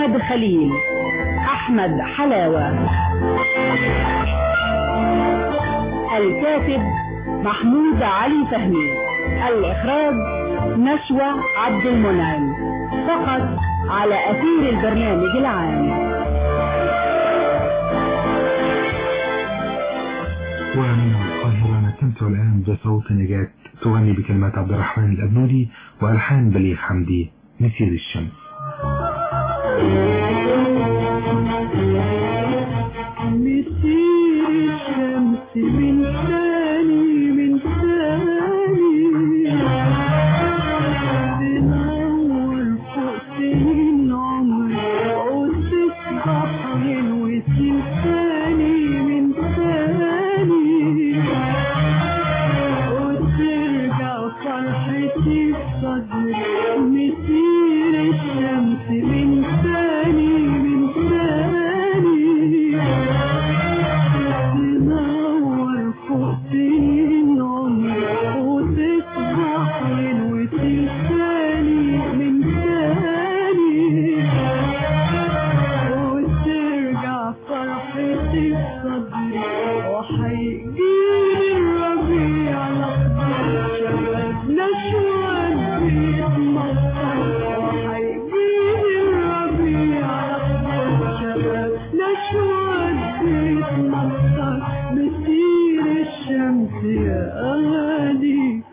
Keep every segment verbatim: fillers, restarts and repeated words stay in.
أحمد خليل، أحمد حلاوة. الكاتب محمود علي فهمي. الإخراج نشوى عبد المنعم. فقط على أثير البرنامج العام. ومن القاهرة نستمتع الآن بصوت نجاة تغني بكلمات عبد الرحمن الأبنودي وألحان بليغ حمدي، مسير الشمس. مسير الشمس من ثاني من ثاني بنور فوق سنين عمري وتصبح وسيل ثاني من ثاني وترجع فرحتي في صدري. مسير الشمس من ثاني من ثاني تنور فوق سنين عمري وتصبح وسيل ثاني من ثاني وترجع فرحتي في صدري. وحيجيلي الربيع الأخضر شبابنا شوان بيتمطر. وحيجيلي الربيع الأخضر شبابنا شوان بيتمطر. مسير الشمس يا أغاني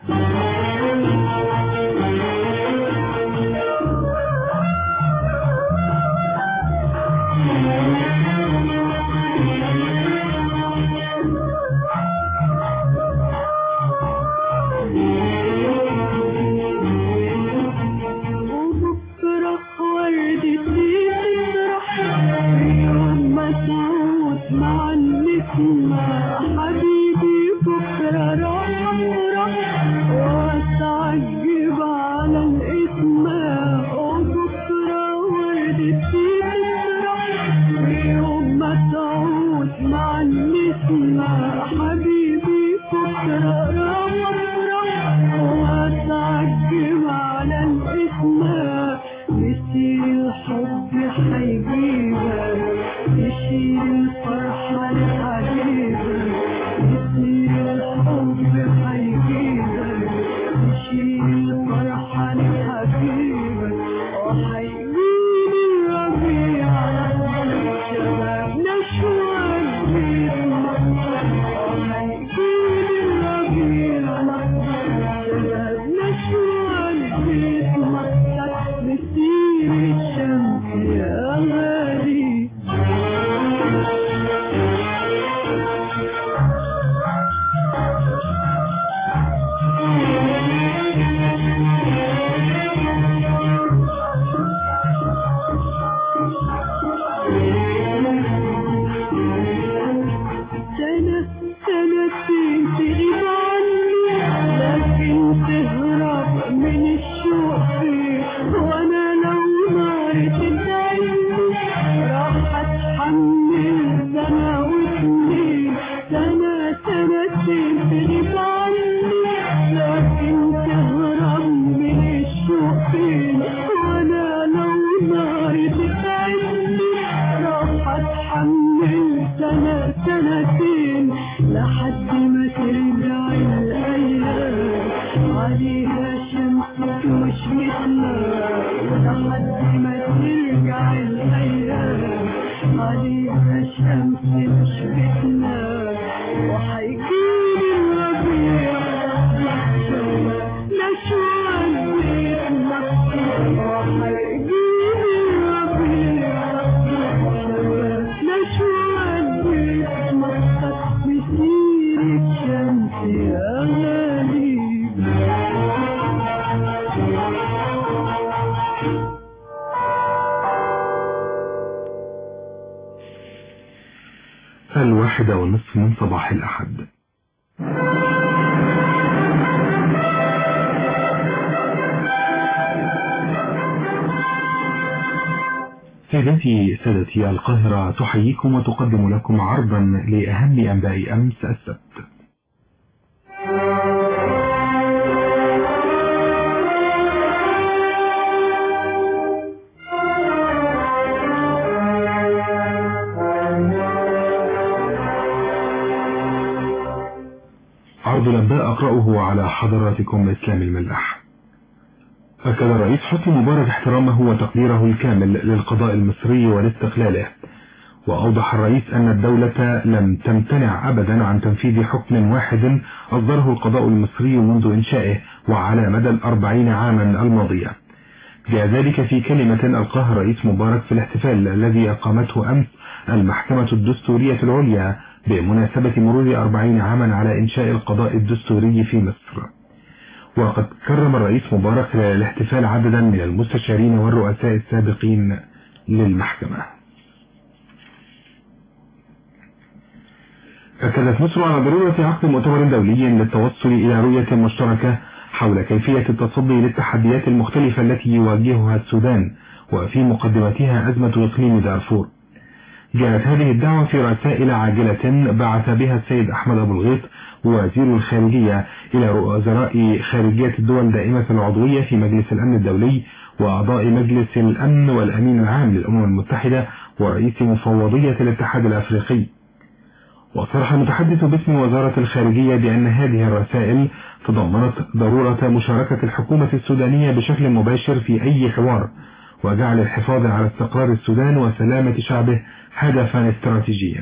حبيبي بكرة راح وراح واتعجب على الاسماء. وبكرة وردتي تفرح يوم ما تعود مع النسمة. حبيبي بكرة راح وراح واتعجب على الاسماء. مسير الحب حيجيبك يشيل الفرحة لحبيبك. مسير الحب حيجيبك يشيل الفرحة لحبيبك. وحيجيلي الربيع الأخضر شبابنا شوان بيتمطر. وحيجيلي الربيع الأخضر شبابنا شوان بيتمطر. مسير الشمس يا غالي سنة سنتين تغيب عني لكن تهرب من الشوق فيه. وانا لو نار تدعيني راح اتحمل سنة واتنين. سنة سنتين تغيب عني لكن تهرب من الشوق فيه. وانا لو نار تدعيني راح اتحمل سنة سنتين لحد ما ترجع الأيام عليها شمس مش مثلها. لحد ما ترجع الأيام عليها شمس مش مثلها. وحيجيلي الربيع شبابنا شوان بيتمطر. وحيجيلي الربيع شبابنا شوان بيتمطر. مسير الشمس يا غالي الواحدة والنصف من صباح الأحد. سيداتي سادتي، القاهرة تحييكم وتقدم لكم عرضا لأهم أنباء أمس السبت. عرض الأنباء أقرأه على حضراتكم إسلام الملاح. أكد الرئيس حسني مبارك احترامه وتقديره الكامل للقضاء المصري ولاستقلاله، وأوضح الرئيس أن الدولة لم تمتنع أبدا عن تنفيذ حكم واحد أصدره القضاء المصري منذ إنشائه وعلى مدى الأربعين عاما الماضية. جاء ذلك في كلمة ألقاها الرئيس مبارك في الاحتفال الذي أقامته أمس المحكمة الدستورية العليا بمناسبة مرور أربعين عاما على إنشاء القضاء الدستوري في مصر. وقد كرم الرئيس مبارك خلال الاحتفال عددا من المستشارين والرؤساء السابقين للمحكمة. أكدت مصر على ضرورة عقد مؤتمر دولي للتوصل إلى رؤية مشتركة حول كيفية التصدي للتحديات المختلفة التي يواجهها السودان، وفي مقدمتها أزمة إقليم دارفور. جاءت هذه الدعوة في رسائل عاجلة بعث بها السيد أحمد أبو الغيط وزير الخارجية إلى وزراء خارجية الدول دائمة العضوية في مجلس الأمن الدولي وأعضاء مجلس الأمن والأمين العام للأمم المتحدة ورئيس مفوضية الاتحاد الأفريقي. وصرح المتحدث باسم وزارة الخارجية بأن هذه الرسائل تضمنت ضرورة مشاركة الحكومة السودانية بشكل مباشر في أي حوار، وجعل الحفاظ على استقرار السودان وسلامة شعبه هدفا استراتيجيا.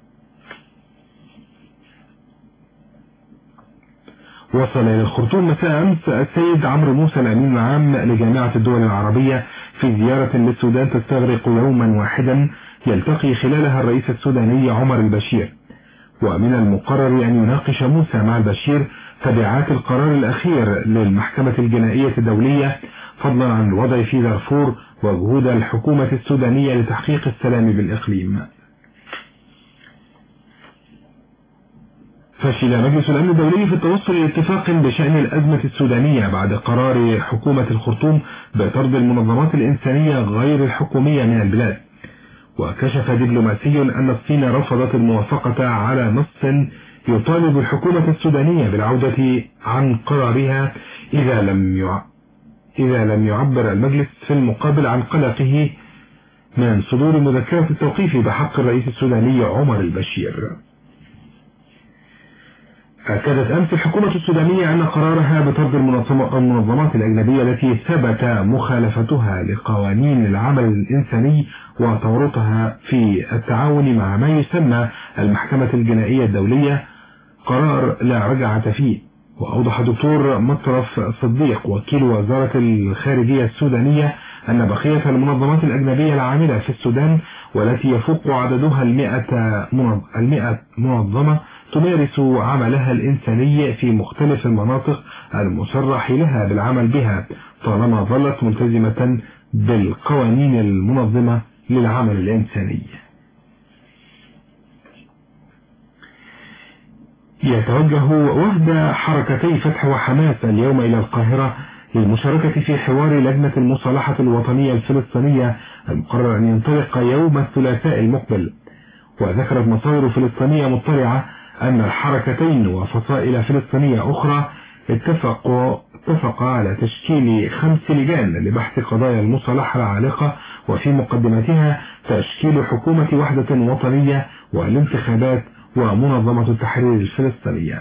وصل إلى الخرطوم مساء أمس السيد عمرو موسى الأمين العام لجامعة الدول العربية في زيارة للسودان تستغرق يوما واحدا يلتقي خلالها الرئيس السوداني عمر البشير. ومن المقرر أن يناقش موسى مع البشير تبعات القرار الأخير للمحكمة الجنائية الدولية فضلا عن الوضع في دارفور وجهود الحكومة السودانية لتحقيق السلام بالإقليم. فشل مجلس الأمن الدولي في التوصل إلى اتفاق بشأن الأزمة السودانية بعد قرار حكومة الخرطوم بطرد المنظمات الإنسانية غير الحكومية من البلاد. وكشف دبلوماسي أن الصين رفضت الموافقة على نص يطالب الحكومة السودانية بالعودة عن قرارها إذا لم يع... إذا لم يعبر المجلس في المقابل عن قلقه من صدور مذكرة التوقيف بحق الرئيس السوداني عمر البشير. أكدت أمس الحكومة السودانية أن قرارها بطرد المنظمات الأجنبية التي ثبت مخالفتها لقوانين العمل الإنساني وتورطها في التعاون مع ما يسمى المحكمة الجنائية الدولية قرار لا رجعة فيه. وأوضح دكتور مطرف صديق وكيل وزارة الخارجية السودانية أن بقية المنظمات الأجنبية العاملة في السودان والتي يفوق عددها المئة منظمة تمارس عملها الإنساني في مختلف المناطق المصرح لها بالعمل بها طالما ظلت ملتزمة بالقوانين المنظمة للعمل الإنساني. يتوجه وفد حركتي فتح وحماس اليوم إلى القاهرة للمشاركة في حوار لجنة المصالحة الوطنية الفلسطينية المقرر أن ينطلق يوم الثلاثاء المقبل. وذكرت مصادر فلسطينية مطلعة أن الحركتين وفصائل فلسطينية أخرى اتفقوا اتفقا على تشكيل خمس لجان لبحث قضايا المصالحة العالقة، وفي مقدمتها تشكيل حكومة وحدة وطنية والانتخابات ومنظمة التحرير الفلسطينية.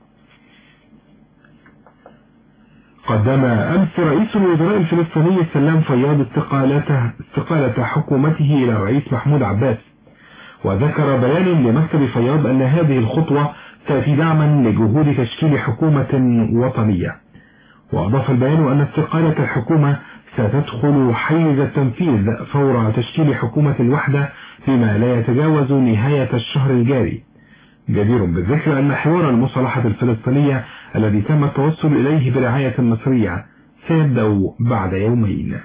قدم أمس رئيس الوزراء الفلسطيني سلام فياض استقالته استقالة حكومته إلى الرئيس محمود عباس. وذكر بيان لمكتب فياض أن هذه الخطوة تأتي دعما لجهود تشكيل حكومة وطنية. وأضاف البيان أن استقالة الحكومة ستدخل حيز التنفيذ فور تشكيل حكومة الوحدة فيما لا يتجاوز نهاية الشهر الجاري. جدير بالذكر أن حوار المصالحة الفلسطينية الذي تم التوصل إليه برعاية مصرية سيبدأ بعد يومين.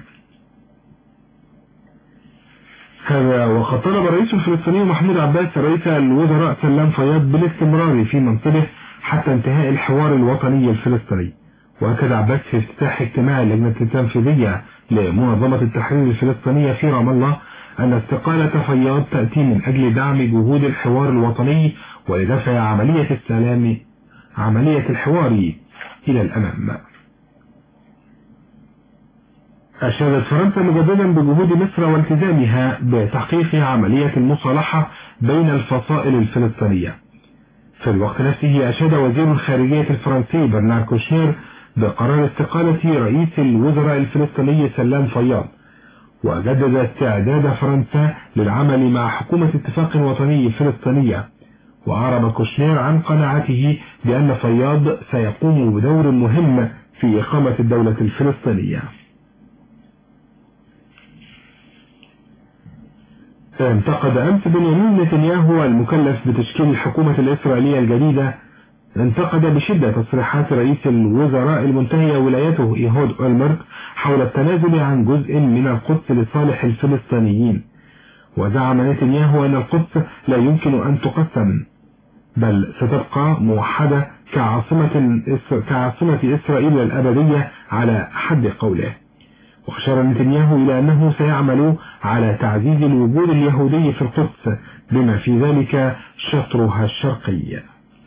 هذا وقد طلب الرئيس الفلسطيني محمود عباس رئيس الوزراء سلام فياض بالاستمرار في منصبه حتى انتهاء الحوار الوطني الفلسطيني. وأكد عباس في افتتاح اجتماع اللجنة التنفيذية لمنظمة التحرير الفلسطينية في رام الله أن استقالة فياض تأتي من أجل دعم جهود الحوار الوطني ولدفع عملية السلام عملية الحوار إلى الأمام. أشادت فرنسا مجددا بجهود مصر والتزامها بتحقيق عملية المصالحة بين الفصائل الفلسطينية. في الوقت نفسه أشاد وزير الخارجية الفرنسي برنار كوشنير بقرار استقالة رئيس الوزراء الفلسطيني سلام فياض، وجدد استعداد فرنسا للعمل مع حكومة اتفاق وطني فلسطينية. وأعرب كوشنير عن قناعته بأن فياض سيقوم بدور مهم في إقامة الدولة الفلسطينية. انتقد أمس بنيامين نتنياهو المكلف بتشكيل الحكومة الإسرائيلية الجديدة انتقد بشدة تصريحات رئيس الوزراء المنتهي ولايته إيهود أولمرت حول التنازل عن جزء من القدس لصالح الفلسطينيين. وزعم نتنياهو أن القدس لا يمكن أن تقسم، بل ستبقى موحدة كعاصمة, كعاصمة إسرائيل الأبدية على حد قوله. وأشار نتنياهو إلى أنه سيعمل على تعزيز الوجود اليهودي في القدس بما في ذلك شطرها الشرقي.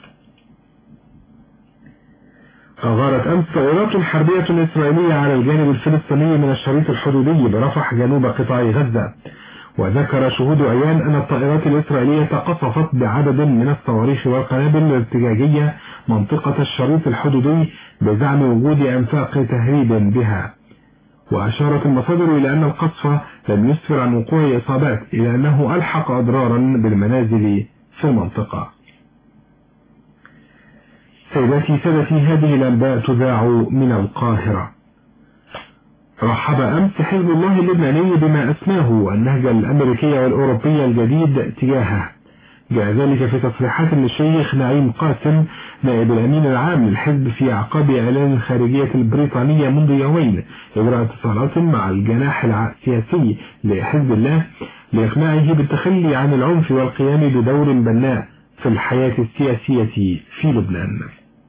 أغارت أمس طائرات حربية إسرائيلية على الجانب الفلسطيني من الشريط الحدودي برفح جنوب قطاع غزة. وذكر شهود عيان أن الطائرات الإسرائيلية قصفت بعدد من الصواريخ والقنابل الارتجاجية منطقة الشريط الحدودي بزعم وجود أنفاق تهريب بها. وأشارت المصادر إلى أن القصف لم يسفر عن وقوع إصابات، إلى أنه ألحق أضرارا بالمنازل في المنطقة. سيداتي سادتي، هذه الأنباء تذاع من القاهرة. رحب أمس حزب الله اللبناني بما أسماه النهج الأمريكي والأوروبي الجديد تجاهه. جاء ذلك في تصريحات للشيخ نعيم قاسم نائب الأمين العام للحزب في أعقاب إعلان الخارجية البريطانية منذ يومين إجراء اتصالات مع الجناح السياسي لحزب الله لإقناعه بالتخلي عن العنف والقيام بدور بناء في الحياة السياسية في لبنان.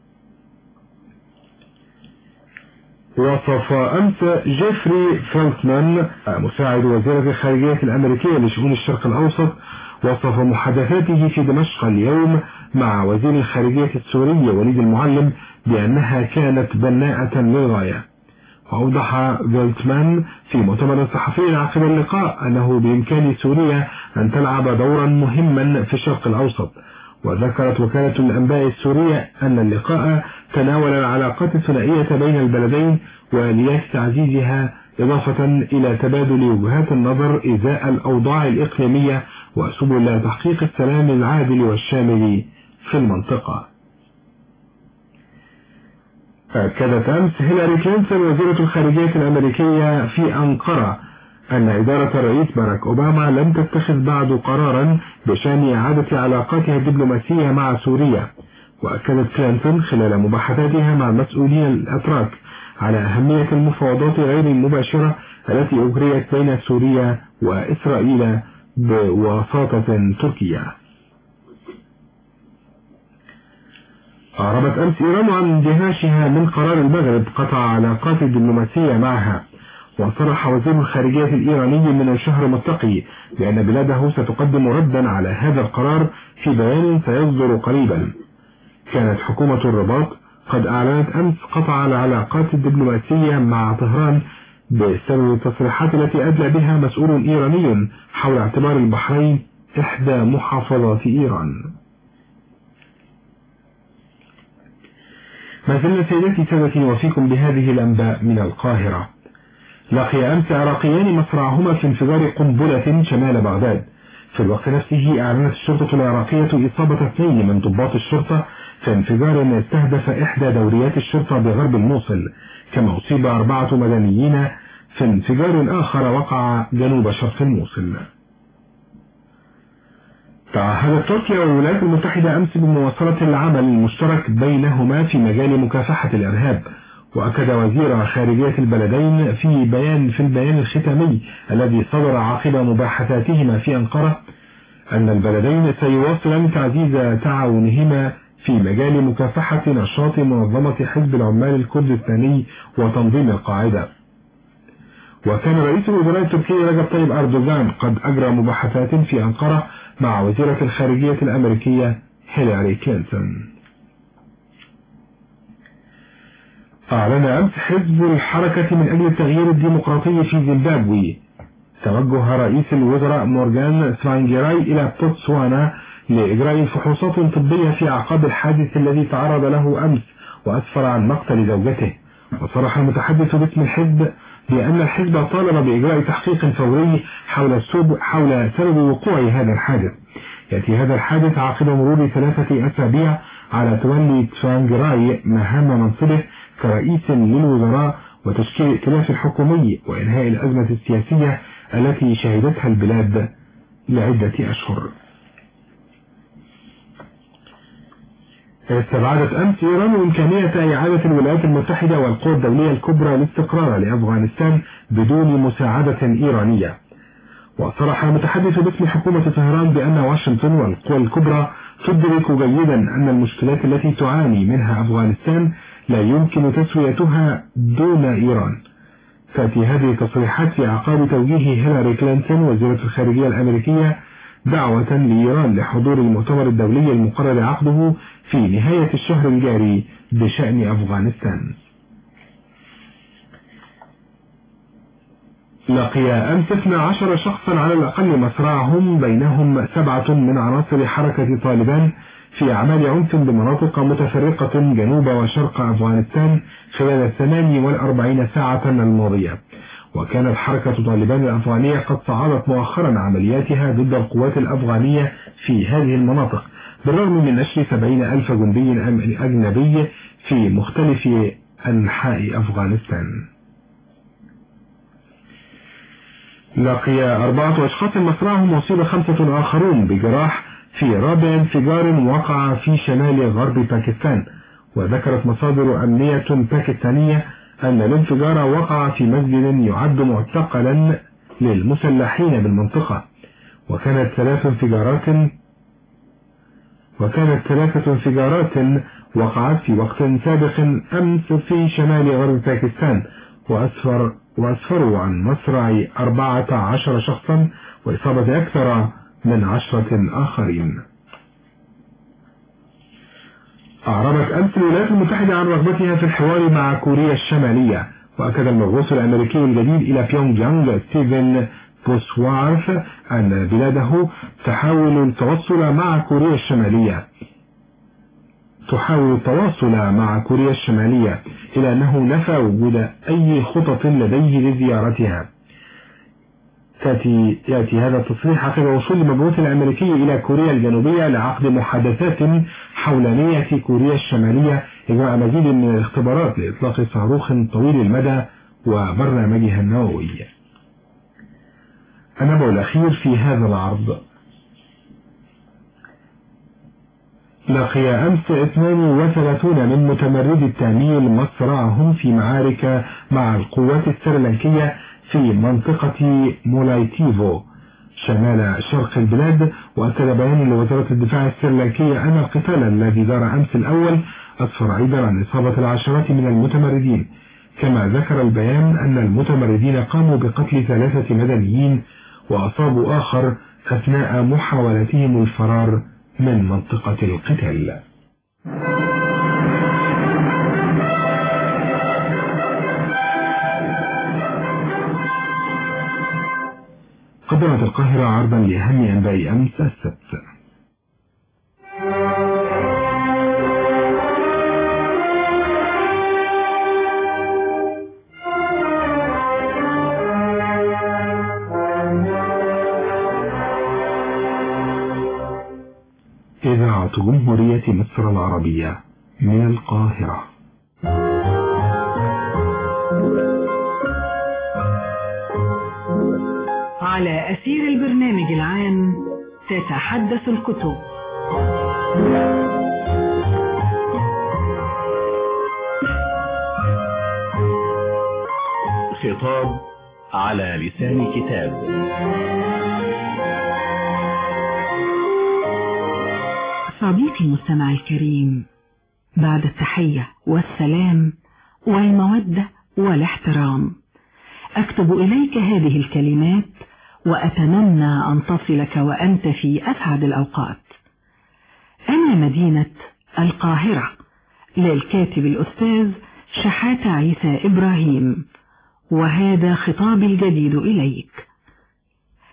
وصف أمس جيفري فيلتمان مساعد وزيرة الخارجية الأمريكية لشؤون الشرق الأوسط وصف محادثاته في دمشق اليوم مع وزير الخارجية السوري وليد المعلم بأنها كانت بناءة للغاية. وأوضح فيلتمان في مؤتمر صحفي عقب اللقاء أنه بإمكان سوريا أن تلعب دورا مهما في الشرق الأوسط. وذكرت وكالة الأنباء السورية أن اللقاء تناول العلاقات الثنائية بين البلدين وآليات تعزيزها، إضافة إلى تبادل وجهات النظر إزاء الأوضاع الإقليمية وسبل تحقيق السلام العادل والشامل في المنطقة. أكدت أمس هيلاري كلينتون وزيرة الخارجية الأمريكية في أنقرة أن إدارة الرئيس باراك أوباما لم تتخذ بعد قرارا بشأن إعادة علاقاتها الدبلوماسية مع سوريا. وأكدت كلينتون خلال مباحثاتها مع المسؤولين الأتراك على أهمية المفاوضات غير المباشرة التي أجريت بين سوريا وإسرائيل بواسطة تركيا. أعربت أمس إيران عن اندهاشها من قرار المغرب قطع علاقات الدبلوماسية معها. وصرح وزير الخارجية الإيراني من الشهر المتقي بأن بلاده ستقدم ردا على هذا القرار في بيان سيصدر قريبا. كانت حكومة الرباط قد أعلنت أمس قطع العلاقات الدبلوماسية مع طهران بسبب التصريحات التي أدلى بها مسؤول إيراني حول اعتبار البحرين إحدى محافظات إيران. ما زلنا سيدتي سادتي وفيكم بهذه الأنباء من القاهرة. لقي أمس عراقيان مصرعهما في انفجار قنبلة شمال بغداد. في الوقت نفسه أعلنت الشرطة العراقية إصابة اثنين من ضباط الشرطة في انفجار استهدف إحدى دوريات الشرطة بغرب الموصل، كما أصيب أربعة مدنيين في انفجار آخر وقع جنوب شرق الموصل. تعهدت تركيا والولايات المتحدة أمس بمواصلة العمل المشترك بينهما في مجال مكافحة الإرهاب. وأكد وزير خارجية البلدين في بيان في البيان الختامي الذي صدر عقب مباحثاتهما في أنقرة أن البلدين سيواصلان تعزيز تعاونهما في مجال مكافحة نشاط منظمة حزب العمال الكردستاني وتنظيم القاعدة. وكان رئيس الوزراء التركي رجب طيب أردوغان قد أجرى مباحثات في أنقرة مع وزيرة الخارجية الأمريكية هيلاري كلينتون. أعلن أمس حزب الحركة من أجل التغيير الديمقراطي في زيمبابوي توجه رئيس الوزراء مورغان سفانجيراي إلى بوتسوانا لإجراء فحوصات طبية في أعقاب الحادث الذي تعرض له أمس وأسفر عن مقتل زوجته. وصرح المتحدث باسم الحزب بأن الحزب طالب بإجراء تحقيق فوري حول حول سبب وقوع هذا الحادث. يأتي هذا الحادث عقب مرور ثلاثة أسابيع على تولي تشانغراي مهام منصبه كرئيس للوزراء وتشكيل ائتلاف حكومي وإنهاء الأزمة السياسية التي شهدتها البلاد لعدة أشهر. استبعدت أمس إيران إمكانية إعادة الولايات المتحدة والقوى الدولية الكبرى الاستقرار لأفغانستان بدون مساعدة إيرانية. وصرح المتحدث باسم حكومة طهران بأن واشنطن والقوى الكبرى تدرك جيدا أن المشكلات التي تعاني منها أفغانستان لا يمكن تسويتها دون إيران. تأتي هذه التصريحات في أعقاب توجيه هيلاري كلينتون وزيرة الخارجية الأمريكية دعوة لإيران لحضور المؤتمر الدولي المقرر عقده في نهاية الشهر الجاري بشأن أفغانستان. لقي أمس اثني عشر شخصا على الأقل مصرعهم، بينهم سبعة من عناصر حركة طالبان في أعمال عنف بمناطق متفرقة جنوب وشرق أفغانستان خلال الثمان والأربعين ساعة الماضية. وكانت حركة طالبان الأفغانية قد صعدت مؤخرا عملياتها ضد القوات الأفغانية في هذه المناطق بالرغم من نشر سبعين ألف جندي أجنبي في مختلف أنحاء أفغانستان. لقي أربعة أشخاص مصرعهم وأصيب خمسة آخرون بجراح في رابع انفجار وقع في شمال غرب باكستان. وذكرت مصادر أمنية باكستانية أن الانفجار وقع في مسجد يعد معتقلا للمسلحين بالمنطقة. وكانت ثلاث انفجارات وكانت ثلاثة انفجارات وقعت في وقت سابق أمس في شمال غرب باكستان وأسفر وأسفروا عن مصرع أربعة عشر شخصا وإصابة أكثر من عشرة آخرين. أعربت أمس الولايات المتحدة عن رغبتها في الحوار مع كوريا الشمالية. وأكد المبعوث الأمريكي الجديد إلى بيونغ يانغ ستيفن بوسوارث أن بلاده تحاول التوصل مع كوريا الشمالية تحاول التواصل مع كوريا الشمالية إلى أنه نفى وجود أي خطط لديه لزيارتها. تأتي يأتي هذا التصريح عقب وصول المبعوث الأمريكي إلى كوريا الجنوبية لعقد محادثات حول نية كوريا الشمالية إجراء مزيد من الاختبارات لإطلاق صاروخ طويل المدى وبرنامجها النووي. النبأ الأخير في هذا العرض. لقي أمس اثنين وثلاثين من متمردي التاميل مصرعهم في معارك مع القوات السريلانكية في منطقة مولايتيفو شمال شرق البلاد. وأكد بيان لوزارة الدفاع السريلانكية أن القتال الذي دار أمس الأول أسفر أيضا عن إصابة العشرات من المتمردين. كما ذكر البيان أن المتمردين قاموا بقتل ثلاثة مدنيين وأصابوا آخر أثناء محاولتهم الفرار من منطقة القتال. قدمت القاهرة عرضا لأهم أنباء أمس السبت. إذاعة جمهورية مصر العربية من القاهرة. على أثير البرنامج العام تتحدث الكتب. خطاب على لسان كتاب. صديقي المستمع الكريم، بعد التحية والسلام والمودة والاحترام أكتب إليك هذه الكلمات وأتمنى أن تصلك وأنت في أسعد الأوقات. أنا مدينة القاهرة للكاتب الأستاذ شحاتة عيسى إبراهيم، وهذا خطابي الجديد إليك.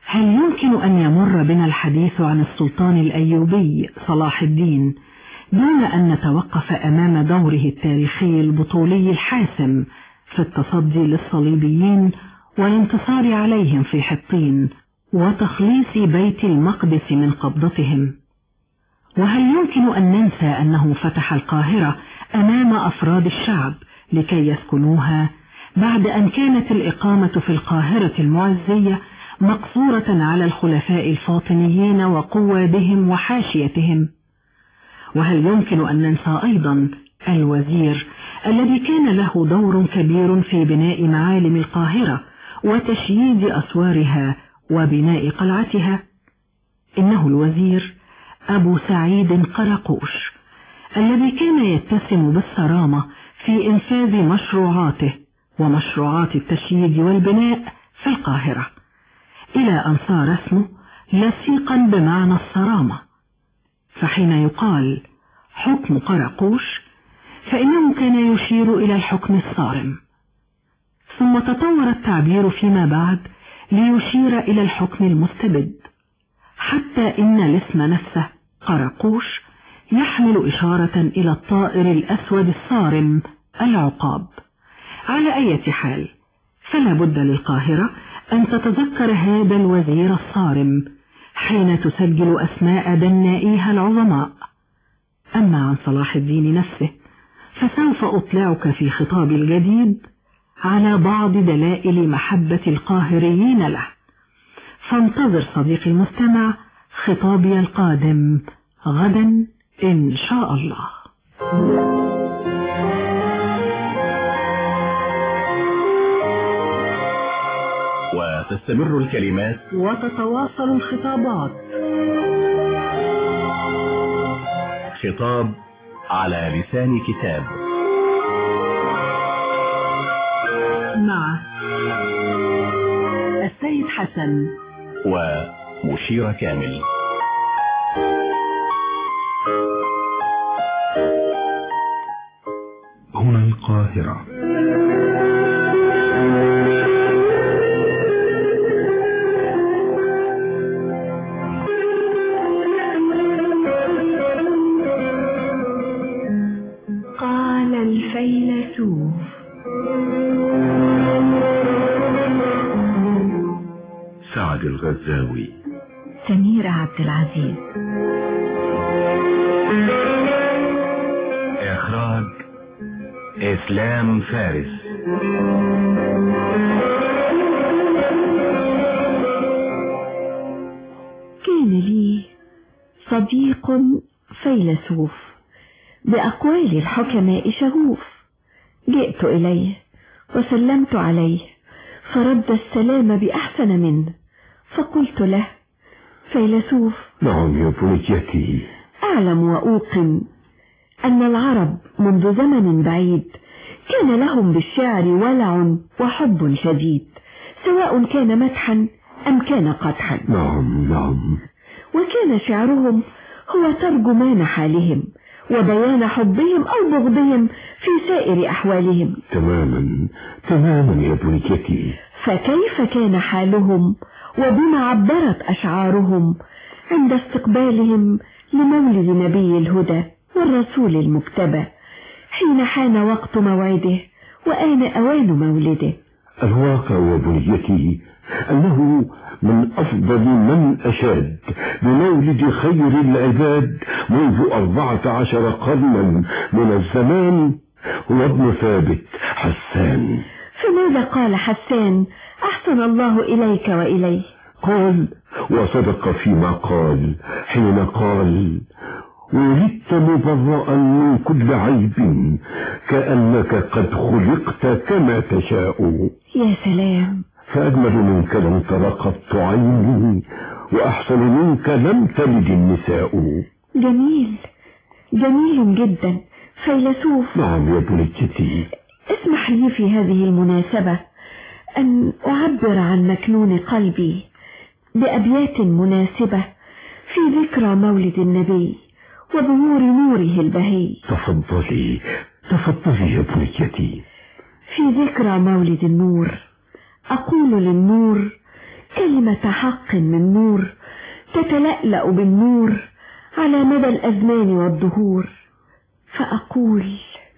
هل يمكن أن يمر بنا الحديث عن السلطان الأيوبي صلاح الدين دون أن نتوقف أمام دوره التاريخي البطولي الحاسم في التصدي للصليبيين والانتصار عليهم في حطين وتخليص بيت المقدس من قبضتهم؟ وهل يمكن أن ننسى أنه فتح القاهرة أمام أفراد الشعب لكي يسكنوها بعد أن كانت الإقامة في القاهرة المعزية مقصورة على الخلفاء الفاطميين وقوادهم وحاشيتهم؟ وهل يمكن أن ننسى أيضا الوزير الذي كان له دور كبير في بناء معالم القاهرة وتشييد أسوارها وبناء قلعتها؟ إنه الوزير أبو سعيد قرقوش الذي كان يتسم بالصرامة في إنفاذ مشروعاته ومشروعات التشييد والبناء في القاهرة، إلى أن صار اسمه لصيقا بمعنى الصرامة. فحين يقال حكم قرقوش فإنه كان يشير إلى الحكم الصارم، ثم تطور التعبير فيما بعد ليشير إلى الحكم المستبد، حتى إن الاسم نفسه قرقوش يحمل إشارة إلى الطائر الأسود الصارم العقاب. على أي حال فلا بد للقاهرة أن تتذكر هذا الوزير الصارم حين تسجل أسماء بنائيها العظماء. أما عن صلاح الدين نفسه فسوف أطلعك في خطابي الجديد على بعض دلائل محبة القاهريين له، فانتظر صديقي المستمع خطابي القادم غدا إن شاء الله. وتستمر الكلمات وتتواصل الخطابات. خطاب على لسان كتاب مع السيد حسن ومشيرة كامل. هنا القاهرة. قال الفيلسوف: سعد الغزاوي. سميرة عبد العزيز. إخراج إسلام فارس. كان لي صديق فيلسوف بأقوال الحكماء شغوف، جئت إليه وسلمت عليه فرد السلام بأحسن منه، فقلت له: فيلسوف. نعم يا بنيتي. أعلم وأوقن أن العرب منذ زمن بعيد كان لهم بالشعر ولع وحب شديد، سواء كان مدحا أم كان قدحا. نعم نعم. وكان شعرهم هو ترجمان حالهم وبيان حبهم أو بغضهم في سائر أحوالهم. تماما تماما يا بنيتي. فكيف كان حالهم وبما عبرت أشعارهم عند استقبالهم لمولد نبي الهدى والرسول المجتبى، حين حان وقت موعده وآن أوان مولده؟ الواقع يا بنيتي أنه من أفضل من أشاد بمولد خير العباد منذ أربعة عشر قرنا من الزمان هو ابن ثابت حسان. فماذا قال حسان أحسن الله إليك وإليه؟ قال، وصدق فيما قال، حين قال: ولدت مبرأ من كل عيب كأنك قد خلقت كما تشاء. يا سلام. فأجمل منك لم تر قط عيني، وأحسن منك لم تلد النساء. جميل جميل جدا فيلسوف. نعم يا بنيتي. اسمح لي في هذه المناسبة أن أعبر عن مكنون قلبي بأبيات مناسبة في ذكرى مولد النبي وظهور نوره البهي. تفضلي تفضلي يا بنيتي. في ذكرى مولد النور أقول للنور: كلمة حق من نور تتلألأ بالنور على مدى الأزمان والدهور، فأقول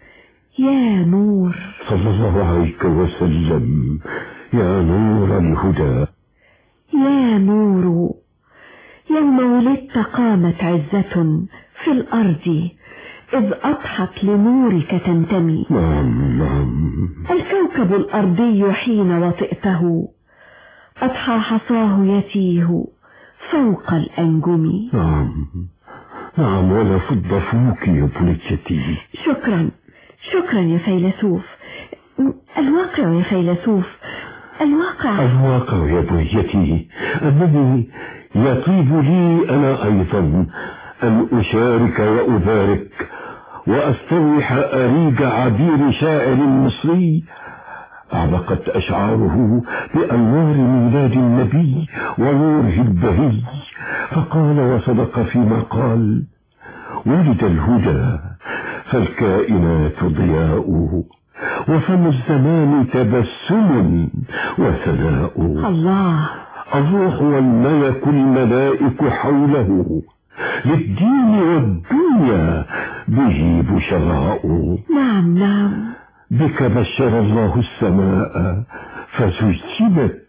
يا نور صلى الله عليك وسلم، يا نور الهدى، يا نور. يوم ولدت قامت عزة في الأرض، إذ أضحت لنورك تنتمي. نعم نعم. الكوكب الأرضي حين وطئته أضحى حصاه يتيه فوق الأنجم. نعم نعم، ولا فض فوك يا بنيتي. شكرا شكرا يا فيلسوف. الواقع يا فيلسوف، الواقع الواقع يا بنيتي الذي يطيب لي أنا أيضا أن أشارك وأبارك وأستروح أريج عبير شاعر مصري أعبقت أشعاره بأنوار ميلاد النبي ونوره البهي، فقال وصدق فيما قال: ولد الهدى فالكائنات ضياؤه، وفم الزمان تبسم وثناء. الله. الروح والملك الملائك حوله، للدين والدنيا به بشراء. نعم نعم. بك بشر الله السماء فزجبت،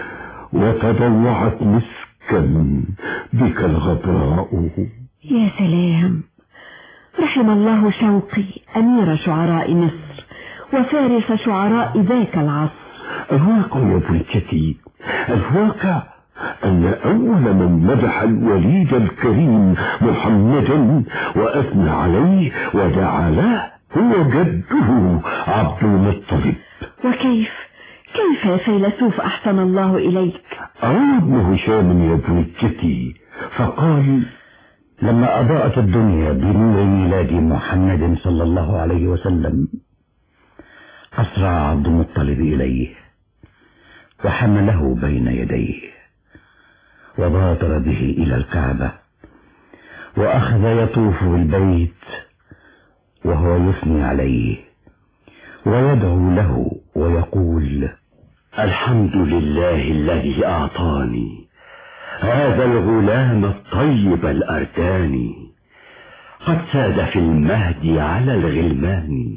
وتضوعت مسكا بك الغبراء. يا سلام، رحم الله شوقي أمير شعراء مصر وفارس شعراء ذاك العصر. الواقع يا بنتي، الواقع أن أول من مدح الوليد الكريم محمدا وأثنى عليه ودعا له هو جده عبد المطلب. وكيف كيف يا فيلسوف أحسن الله إليك؟ أراد ابن هشام يا بنتي فقال: لما أضاءت الدنيا بنور ميلاد محمد صلى الله عليه وسلم، أسرع عبد المطلب إليه وحمله بين يديه وبادر به إلى الكعبة، وأخذ يطوف بالبيت وهو يثني عليه ويدعو له ويقول: الحمد لله الذي أعطاني هذا الغلام الطيب الأرداني، قد ساد في المهد على الغلمان،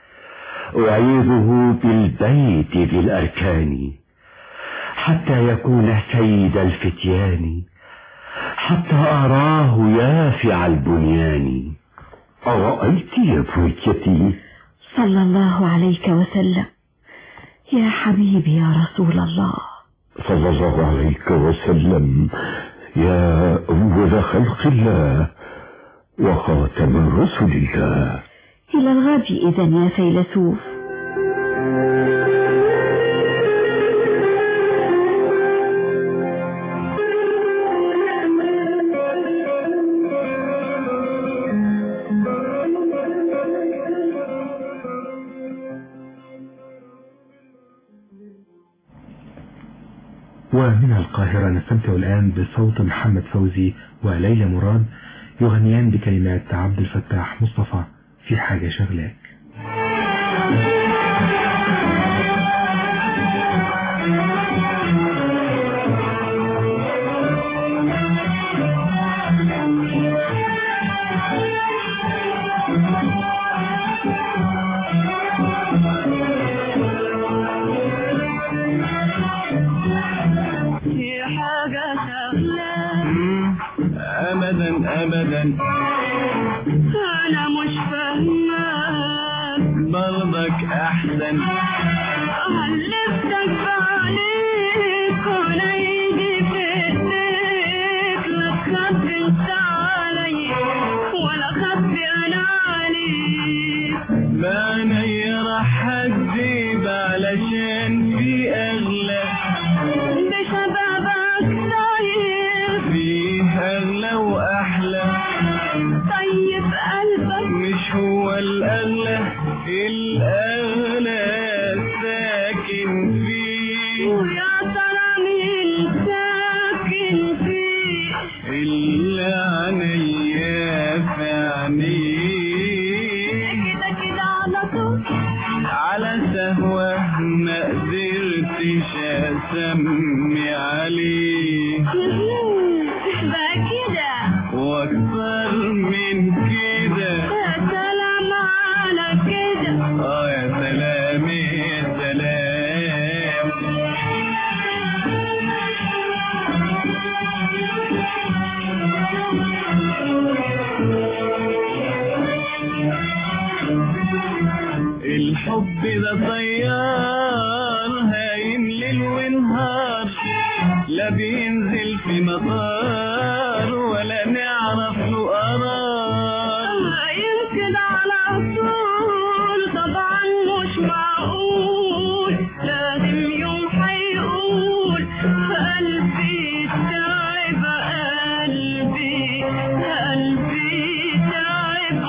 أعيده بالبيت ذي الأركان، حتى يكون سيد الفتيان، حتى أراه يافع البنيان. أرأيت يا بنيتي؟ صلى الله عليك وسلم. يا حبيبي يا رسول الله. صلى الله عليك وسلم، يا أول خلق الله وخاتم رسل الله. إلى الغد إذن يا فيلسوف. ومن القاهرة نستمتع الآن بصوت محمد فوزي وليلى مراد يغنيان بكلمات عبد الفتاح مصطفى في حاجة شغلاك. أبدا أبدا أنا مش فاهمك، برضك أحسن علفتك عليك ولا يجي في ايديك، لا تخبي انت علي ولا خبي أنا عليك، بعني راح أكذب علشان في أغلى بشبابك طيب، فيه أغلى وأحلى، طيب قلبك مش هو الأغلى، الأغلى ساكن فيه، ويا ترى مين ساكن فيه، اللعنة في عينيه، كده كده على طول على سهوة ما قدرتش أسمي عليه. واكتر من كده. يا سلام على كده. اه يا سلام يا سلام. الحب ده طيار هايم ليل ونهار، لا بينزل في مطار ولا نعرف له قرار. يمكن على طول طبعا مش معقول، لازم يوم هيقول قلبي تعب، قلبي قلبي تعب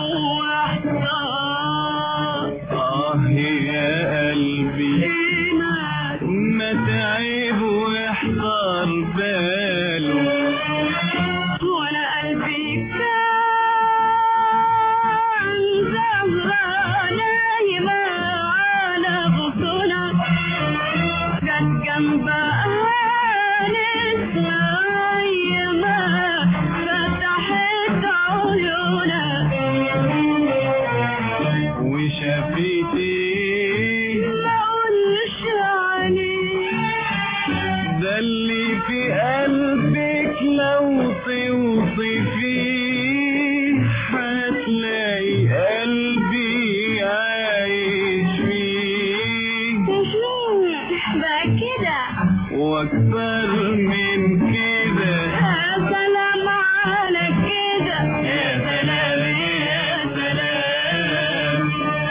واحتار. آه يا قلبي ما تعب ويحضر باله، ولا قلبي كان زهرة نايمة على بطولة، جت جنبها نسمة فتحت عيونها وشافتي ما قولش عليه. ده اللي في قلبك لو توصفيه هتلاقي قلبي عايش فيه. بقى كده واكتر من كده. يا سلام على كده. يا سلام يا سلام.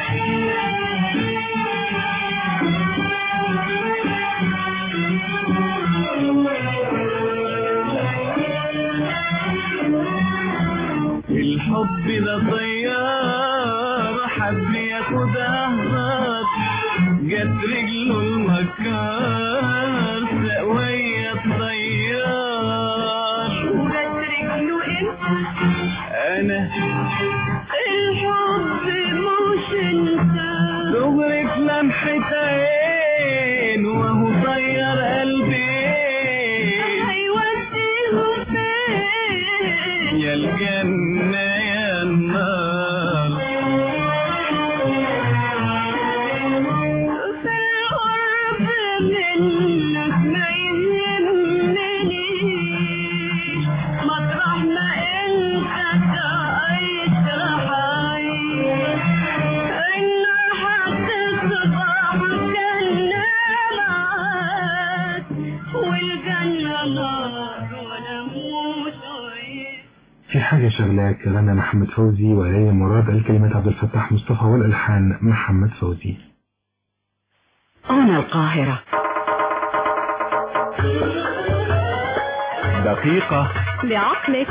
الحب ده طيار حب ياخد أهرات، جت رجله المكار سقوية الطيار. وجت رجله امتى؟ أنا الحب مش انت، دغري في لمحة عين وهو طير قلبي. هيوديه فين؟ يا الجنة يا النار. في القرب منك ما يهمنيش، مطرح ما انت تعيش رحايش، النار هتصبح جنة معاك، والجنة نار وانا موت عيش. في حاجة شغلاك غنى محمد فوزي وليلى مراد، الكلمات عبد الفتاح مصطفى والألحان محمد فوزي. هنا القاهرة. دقيقة بعقلك.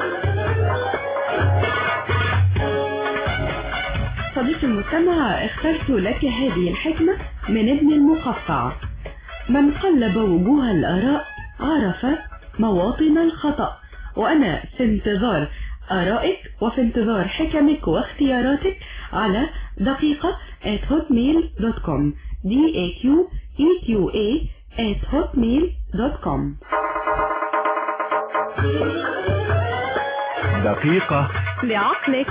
صديقي المستمع، اخترت لك هذه الحكمة من ابن المقطع: من قلب وجوه الآراء عرف مواطن الخطأ. وأنا في انتظار آرائك وفي انتظار حكمك واختياراتك على دقيقة at hotmail dot com d a q e q a at hotmail dot com. دقيقة بعقلك.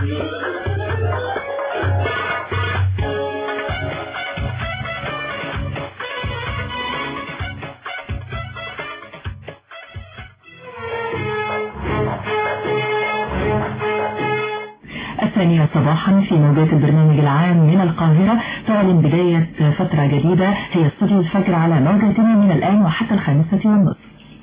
الثانية صباحا في موجات البرنامج العام من القاهرة تعلن بداية فترة جديدة هي استوديو الفجر على موجاتنا من الآن وحتى الخامسة والنصف.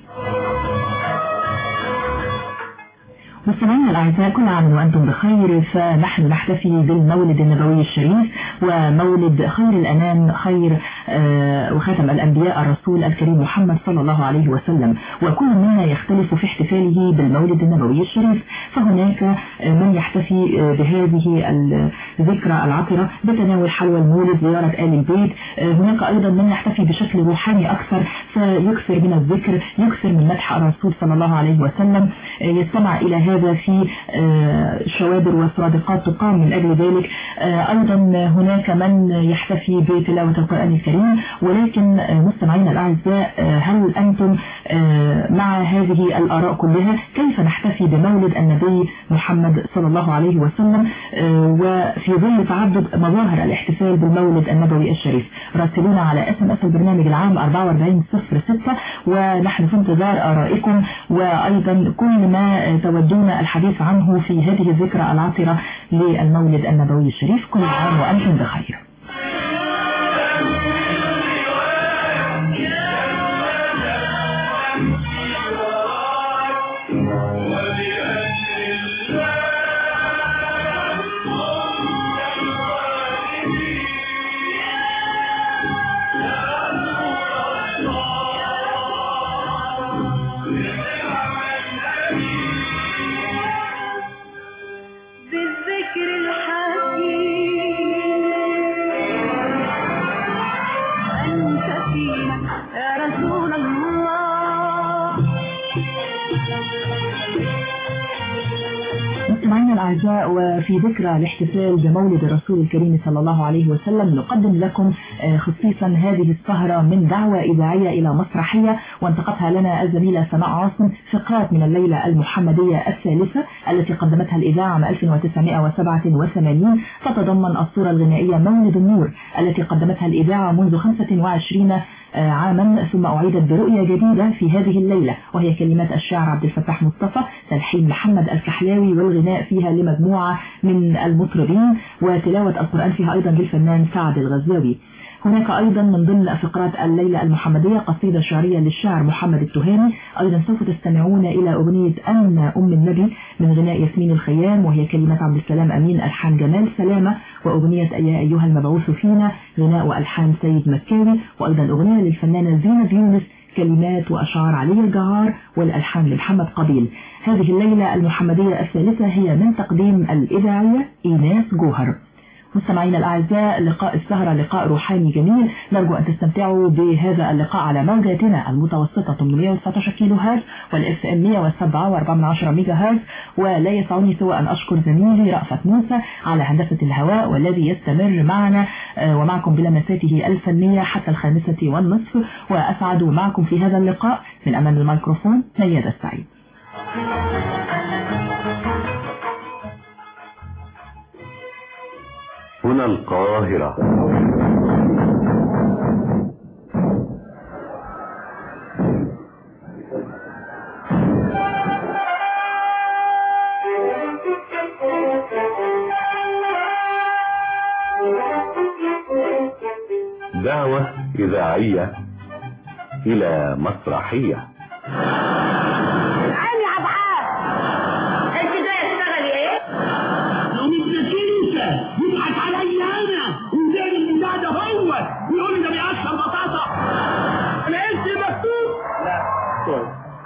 مستمعينا الأعزاء، كل عام وأنتم بخير. فنحن نحتفي بالمولد النبوي الشريف ومولد خير الأنام، خير آه وخاتم الأنبياء الرسول الكريم محمد صلى الله عليه وسلم، وكل منا يختلف في احتفاله بالمولد النبوي الشريف. فهناك آه من يحتفي آه بهذه الذكرى العطرة بتناول حلوى المولد، زيارة آل البيت. آه هناك أيضا من يحتفي بشكل روحاني أكثر، فيكثر من الذكر، يكثر من مدح الرسول صلى الله عليه وسلم، آه يستمع إلى هذا في شوادر وصادقات تقام من أجل ذلك. أيضا هناك من يحتفي بتلاوة القرآن الكريم الكريم. ولكن مستمعينا الأعزاء، هل أنتم مع هذه الآراء كلها؟ كيف نحتفي بمولد النبي محمد صلى الله عليه وسلم وفي ظل تعدد مظاهر الاحتفال بالمولد النبوي الشريف؟ راسلونا على اس ام اس البرنامج العام أربعة وأربعين صفر ستة ونحن في انتظار آرائكم، وأيضا كل ما تودون الحديث عنه في هذه الذكرى العطرة للمولد النبوي الشريف. كل عام وأنتم بخير. مستمعينا الأعزاء، وفي ذكرى الاحتفال بمولد الرسول الكريم صلى الله عليه وسلم نقدم لكم خصيصا هذه السهرة من دعوة إذاعية إلى مسرحية وانتقتها لنا الزميلة سماء عاصم، فقرات من الليلة المحمدية الثالثة التي قدمتها الإذاعة عام ألف وتسعمائة وسبعة وثمانين، تتضمن الصورة الغنائية مولد النور التي قدمتها الإذاعة منذ خمسة وعشرين عاما، ثم أعيدت برؤية جديدة في هذه الليلة، وهي كلمات الشاعر عبد الفتاح مصطفى، تلحين محمد الكحلاوي، والغناء فيها لمجموعة من المطربين، وتلاوة القرآن فيها أيضا للفنان سعد الغزاوي. هناك أيضا من ضمن فقرات الليلة المحمدية قصيدة شعرية للشاعر محمد التهامي. أيضا سوف تستمعون إلى أغنية أن أم النبي من غناء ياسمين الخيام، وهي كلمات عبد السلام أمين، ألحان جمال سلامة، وأغنية يا أيها المبعوث فينا غناء وألحان سيد مكاوي، وأيضا أغنية للفنانة زينب يونس، كلمات وأشعار علي الجعار، والألحان لمحمد قبيل. هذه الليلة المحمدية الثالثة هي من تقديم الإذاعية إيناس جوهر. مستمعينا الأعزاء، لقاء السهرة لقاء روحاني جميل، نرجو أن تستمتعوا بهذا اللقاء على موجاتنا المتوسطة ثمانمائة وتسعة عشر كيلو هرتز والإف إم مئة وسبعة وأربعة من عشرة ميجا هرتز. ولا يسعني سوى أن أشكر زميلي رأفت موسى على هندسة الهواء، والذي يستمر معنا ومعكم بلمساته الفنية حتى الخامسة والنصف. وأسعد معكم في هذا اللقاء من أمام الميكروفون ميادة السعيد. هنا القاهرة. دعوة إذاعية إلى مسرحية. عيني يا عبعاد، انت جاي تشتغلي ايه؟ يوم ابنك انت يضحك عليا انا وزي المدعى ده هو ويقول لي ده بيقشر بطاطا. انا انت مكتوب؟ لا طيب.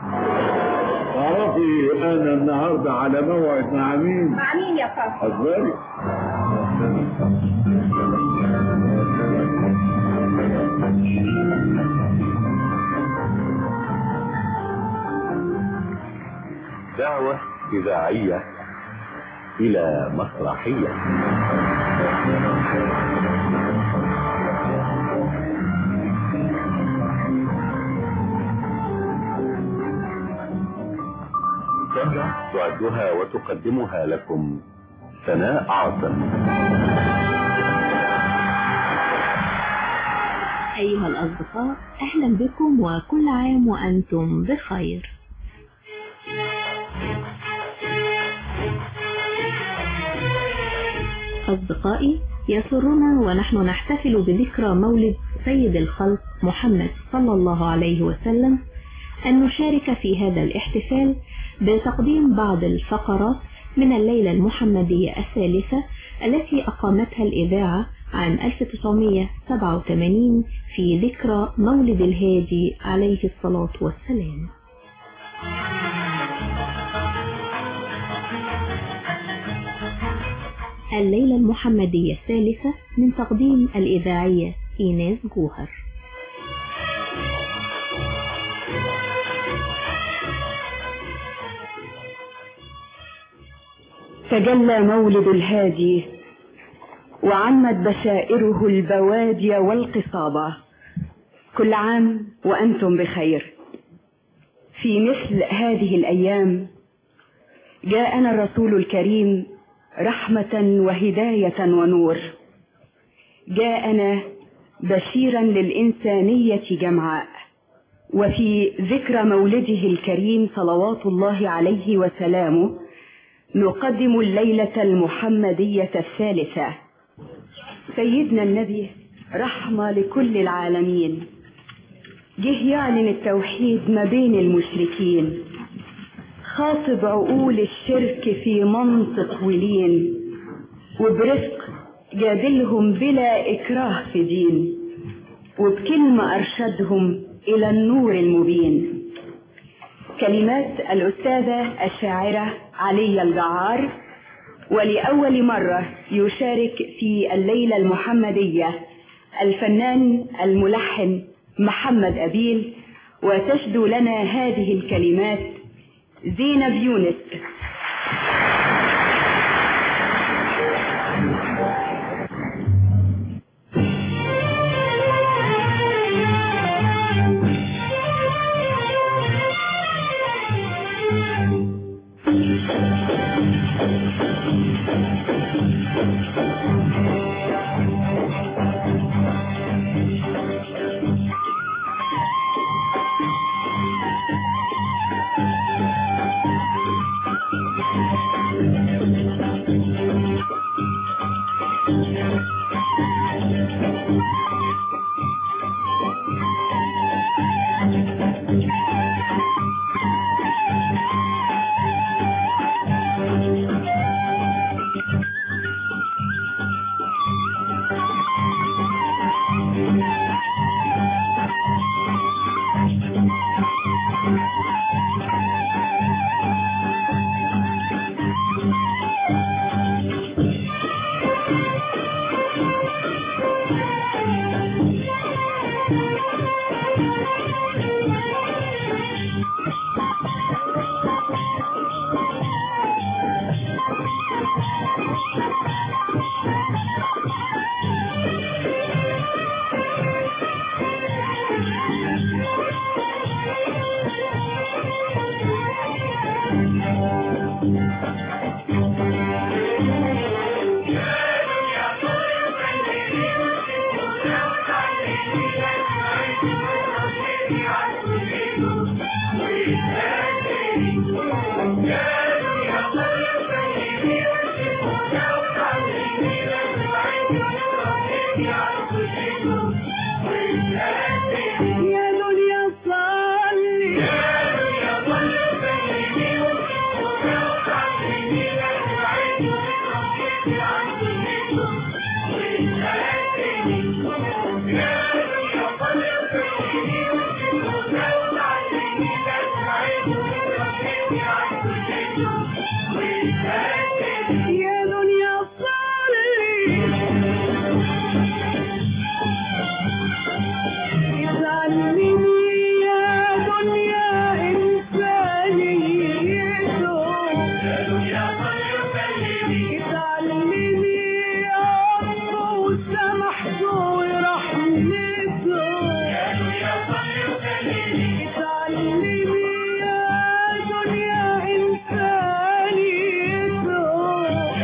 تعرفي انا النهارده على موعد مع مين؟ مع مين يا فندم؟ اخباري؟ دعوة إذاعية إلى مسرحية. سهرة تعدها وتقدمها لكم سناء عاصم. أيها الأصدقاء، أهلا بكم وكل عام وأنتم بخير. أصدقائي، يسرنا ونحن نحتفل بذكرى مولد سيد الخلق محمد صلى الله عليه وسلم أن نشارك في هذا الاحتفال بتقديم بعض الفقرات من الليلة المحمدية الثالثة التي أقامتها الإذاعة عام ألف وتسعمائة وسبعة وثمانين في ذكرى مولد الهادي عليه الصلاة والسلام. الليلة المحمدية الثالثة من تقديم الإذاعية إيناس جوهر. تجلى مولد الهادي وعمت بشائره البوادي والقصابة، كل عام وأنتم بخير. في مثل هذه الأيام جاءنا الرسول الكريم رحمة وهداية ونور، جاءنا بشيرا للإنسانية جمعاء. وفي ذكرى مولده الكريم صلوات الله عليه وسلامه نقدم الليلة المحمدية الثالثة. سيدنا النبي رحمة لكل العالمين، جه يعلن التوحيد ما بين المشركين، خاطب عقول الشرك في منطق ولين، وبرفق جادلهم بلا إكراه في دين، وبكلمة أرشدهم إلى النور المبين. كلمات الأستاذة الشاعرة علي الجعار. ولأول مرة يشارك في الليلة المحمدية الفنان الملحن محمد أبيل، وتشدو لنا هذه الكلمات زينب يونس. يا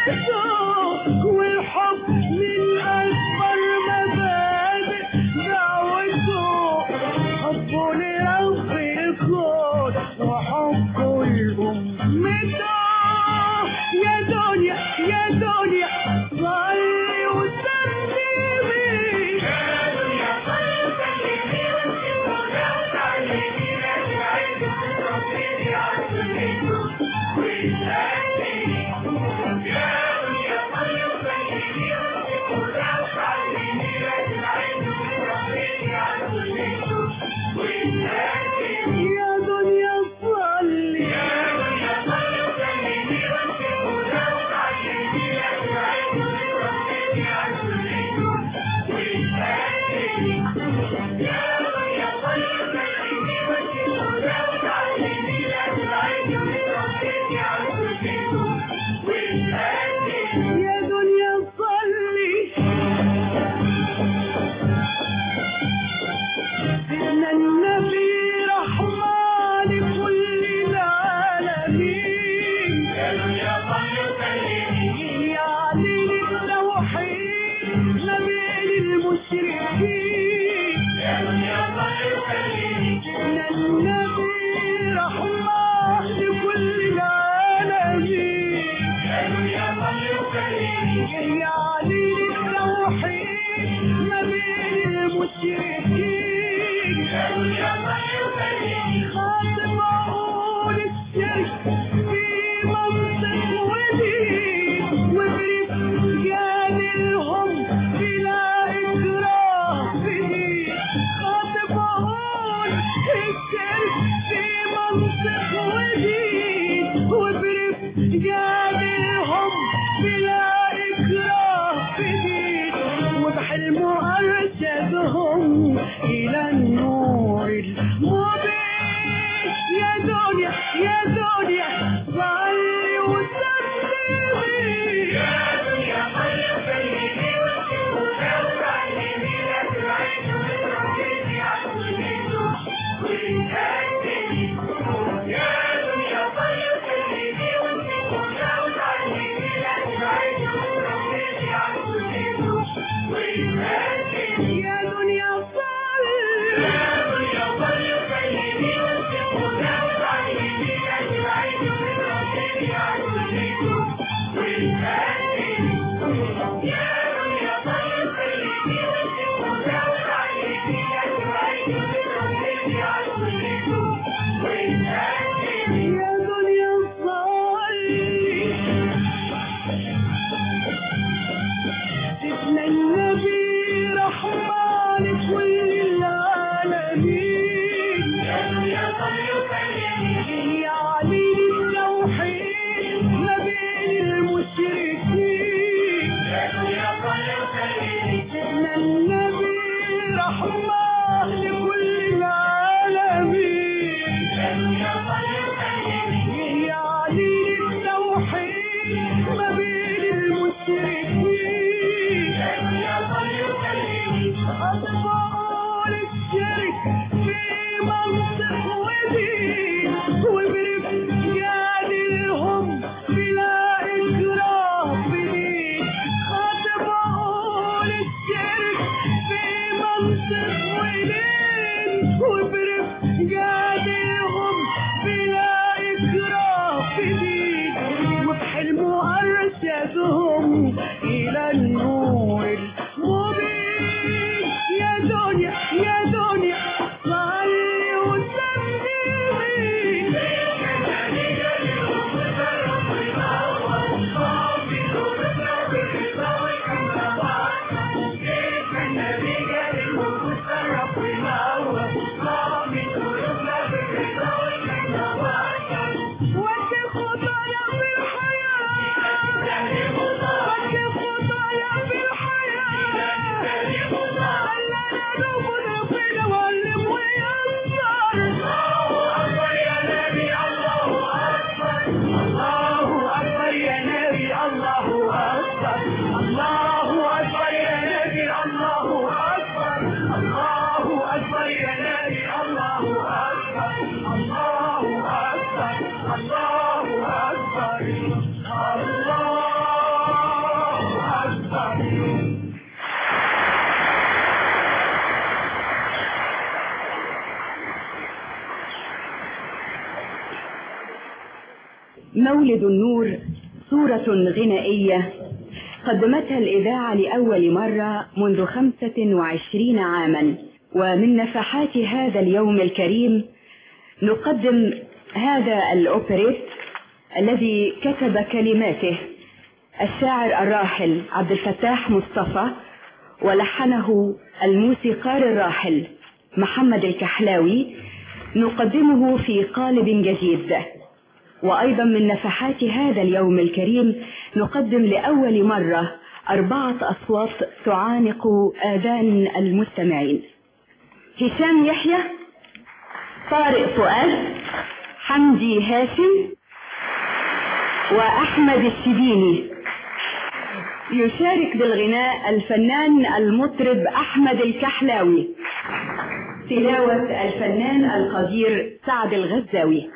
دعوته والحب من أكبر مبادئ دعوته حبه لرب الكون وحبه لأمته يا دنيا يا دنيا صلي وسلمي يا دنيا صلي وسلمي وتعلمي نجعل ربي عزيزه ويسعدني يا دنيا صلي وسلمي وتعلمي نجعل ربي عزيزه ويسعدني يا دنيا صلي يا دنيا صلي وسلمي وتعلمي نجعل ربي عزيزه ويسعدني يا دنيا صلي وسلمي وتعلمي نجعل ربي عزيزه ويسعدني يا دنيا صلي سيدنا النبي رحمة لكل العالمين يا دنيا صلي وسلمي يا علي التوحيد نبي المشركين يا دنيا صلي وسلمي سيدنا النبي رحمة لكل العالمين يا دنيا صلي وسلمي يا علي التوحيد نبي المشركين يا دنيا صلي وسلمي خاتم عقول الشرك في منطق ودين وبريد جادلهم بلا إكراه في دين خاتم عقول الشرك في منطق ودين وبريد جادلهم بلا إكراه في دين وبحلمه أرشدهم إلى النور المبين يا دنيا يا دنيا صلي وسلمي يا دنيا صلي وسلمي وتعلمي نجعل ربي عزيزه ويسعدني يا دنيا صلي وسلمي وتعلمي نجعل ربي عزيزه ويسعدني يا دنيا صلي يا دنيا صلي وسلمي وتعلمي نجعل ربي عزيزه ويسعدني يا دنيا صلي وسلمي وتعلمي نجعل ربي عزيزه ويسعدني يا دنيا صلي سيدنا النبي رحمة لكل العالمين يا دنيا صلي وسلمي يا علي التوحيد نبي المشركين يا دنيا صلي وسلمي سيدنا النبي رحمة لكل العالمين يا دنيا صلي وسلمي يا علي التوحيد نبي المشركين يا دنيا صلي وسلمي أطفال الشرك في منطق ودين وبرف جادلهم بلا إكراه في دين أطفال الشرك في منطق ودين وبرف جادلهم بلا إكراه في دين وبحلمه أرشدهم إلى النور المبين يا دنيا يا دنيا صلي وسلمي الله أكبر الله مولد النور صورة غنائية قدمتها الإذاعة لأول مرة منذ خمسة وعشرين عاما، ومن نفحات هذا اليوم الكريم نقدم هذا الأوبريت الذي كتب كلماته الشاعر الراحل عبد الفتاح مصطفى، ولحنه الموسيقار الراحل محمد الكحلاوي. نقدمه في قالب جديد. وأيضا من نفحات هذا اليوم الكريم نقدم لأول مرة أربعة أصوات تعانق آذان المستمعين: هشام يحيى، طارق فؤاد، حمدي هاشم، وأحمد الشبيني. يشارك بالغناء الفنان المطرب أحمد الكحلاوي، تلاوة الفنان القدير سعد الغزاوي.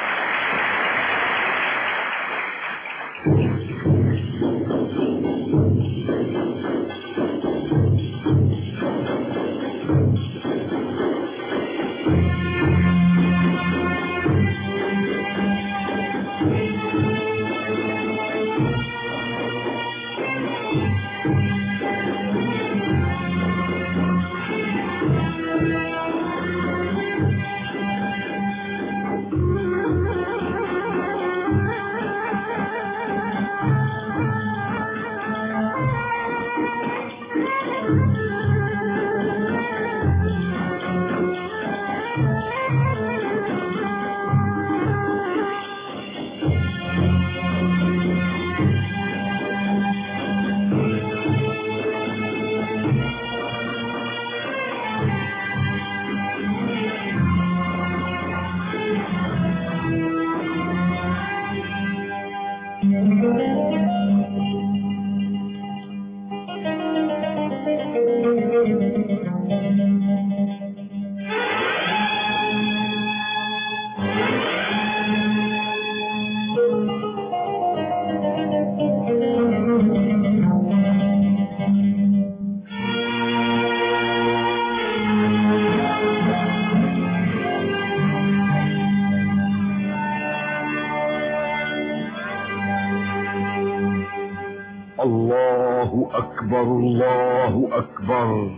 الله أكبر الله أكبر،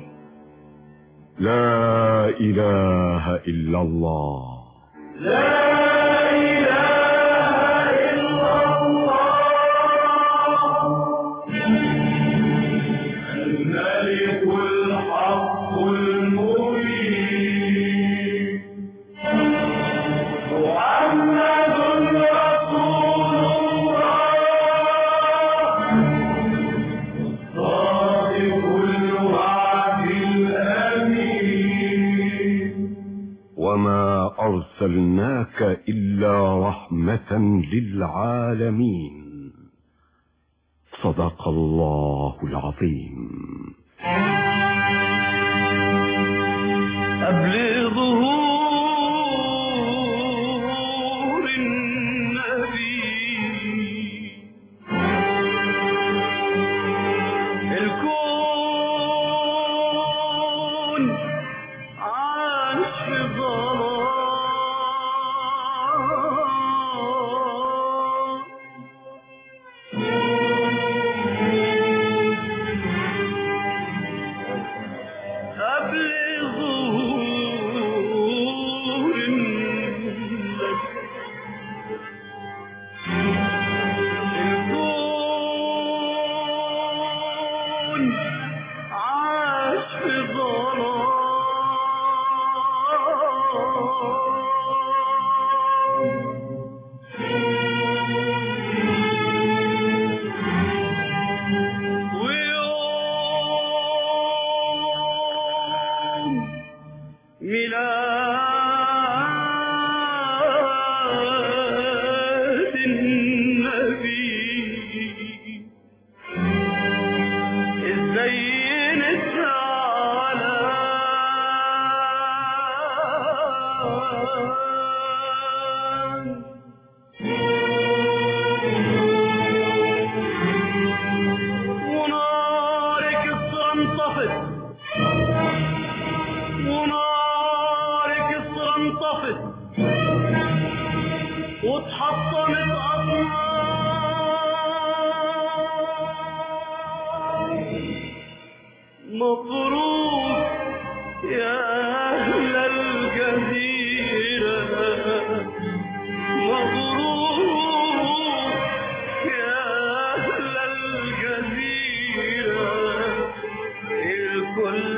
لا إله إلا الله، لا إله إلا الله، الملك الحق المبين، محمد رسول الله، صادق الوعد الأمين، وما أرسلناك إلا رحمة للعالمين. صدق الله العظيم. قبل ظهور النبي الكون عاش في ظلام، قبل ظهور مبروك يا أهل الجزيرة مبروك يا أهل الجزيرة الكل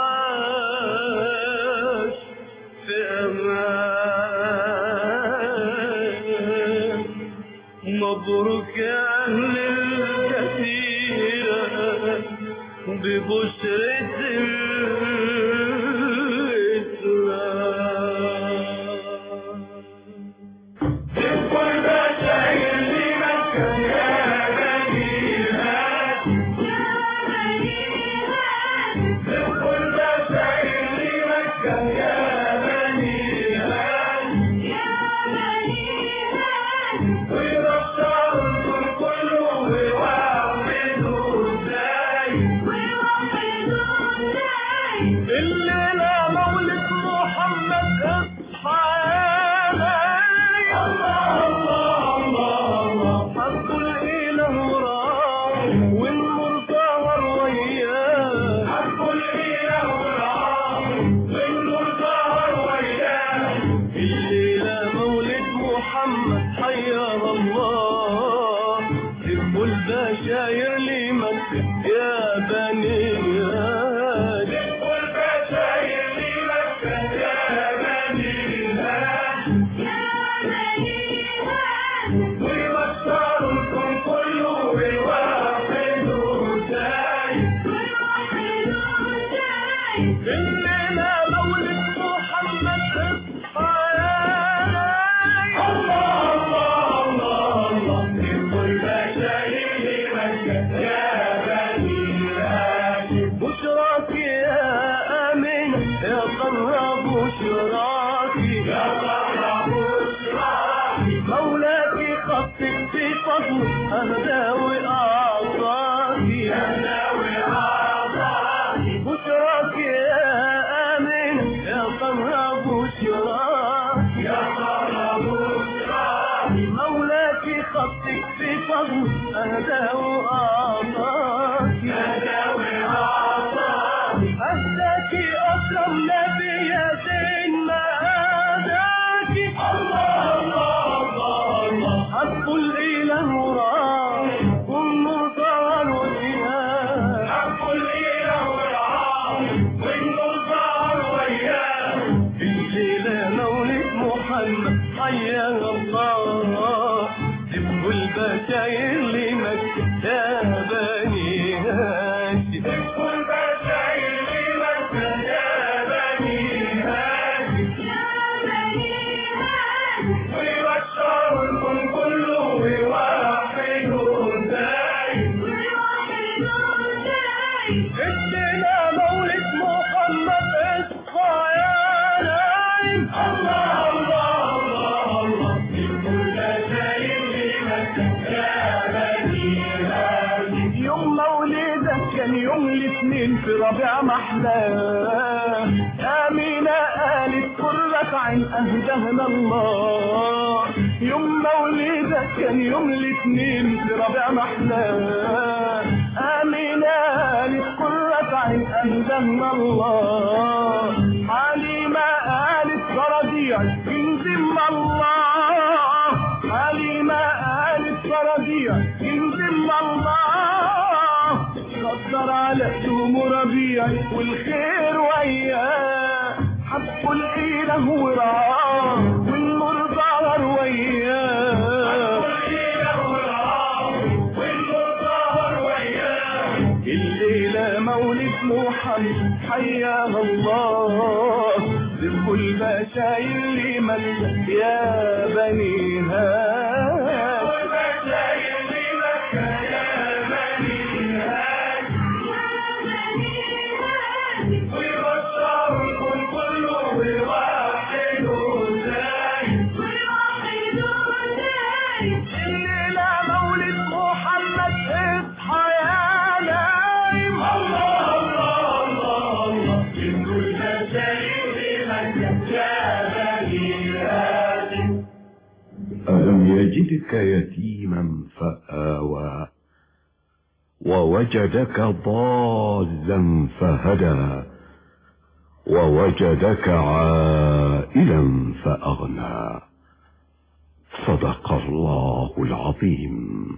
عاش في أمان مبروك يا أهل الجزيرة ببشرة أهداوي أعطاكي أهداوي أعطاكي بشراكي يا آمين يا قرب بشراكي يا قرب بشراكي مولاكي خطك في فضل أهداوي أعطاكي أهداوي أعطاكي أهداكي أكرم نبي يا زين ما أهداكي الله الله الله الله حب الإله وراه والنور ظهر وياه حب الإله وراه والنور ظهر وياه الليلة مولد محمد حيا الله ذبحوا البشاير لمكة يا بني هاشم ذبحوا البشاير لمكة يا بني هاشم يا بني هاشم ويبشروا الكون كله ويوحدوا دايم ويوحدوا دايم الليلة مولد محمد اصحى يا نايم الله الله الله الله ذبحوا البشاير لمكة يا بني هاشم يوم مولدك كان يوم الاثنين في ربيع محلاه آمينة قالت قرة عين أهدانا الله يوم مولدك كان يوم الاثنين في ربيع محلاه آمينة قالت قرة عين أهدانا الله حليمة قالت صراديعي ينزم الله حليمة قالت صراديعي ينزم الله قدر على دوم ربيعي والخير وياه حبوا الإله ورعاه والنور ظهر وياه حبوا الإله ورعاه والنور ظهر وياه الليلة مولد محمد حياه الله ذبحوا البشاير لمكة يا بني هاشم البشاير لمكة يا بني هاشم ويبشروا الكون كله ويوحدوا دايم ويوحدوا دايم الليلة مولد محمد اصحى يا نايم الله الله الله الله ذبحوا البشاير لمكة يا بني هاشم ألم يجدك يتيما فآوى ووجدك ضالا فهدى ووجدك عائلا فأغنى. صدق الله العظيم.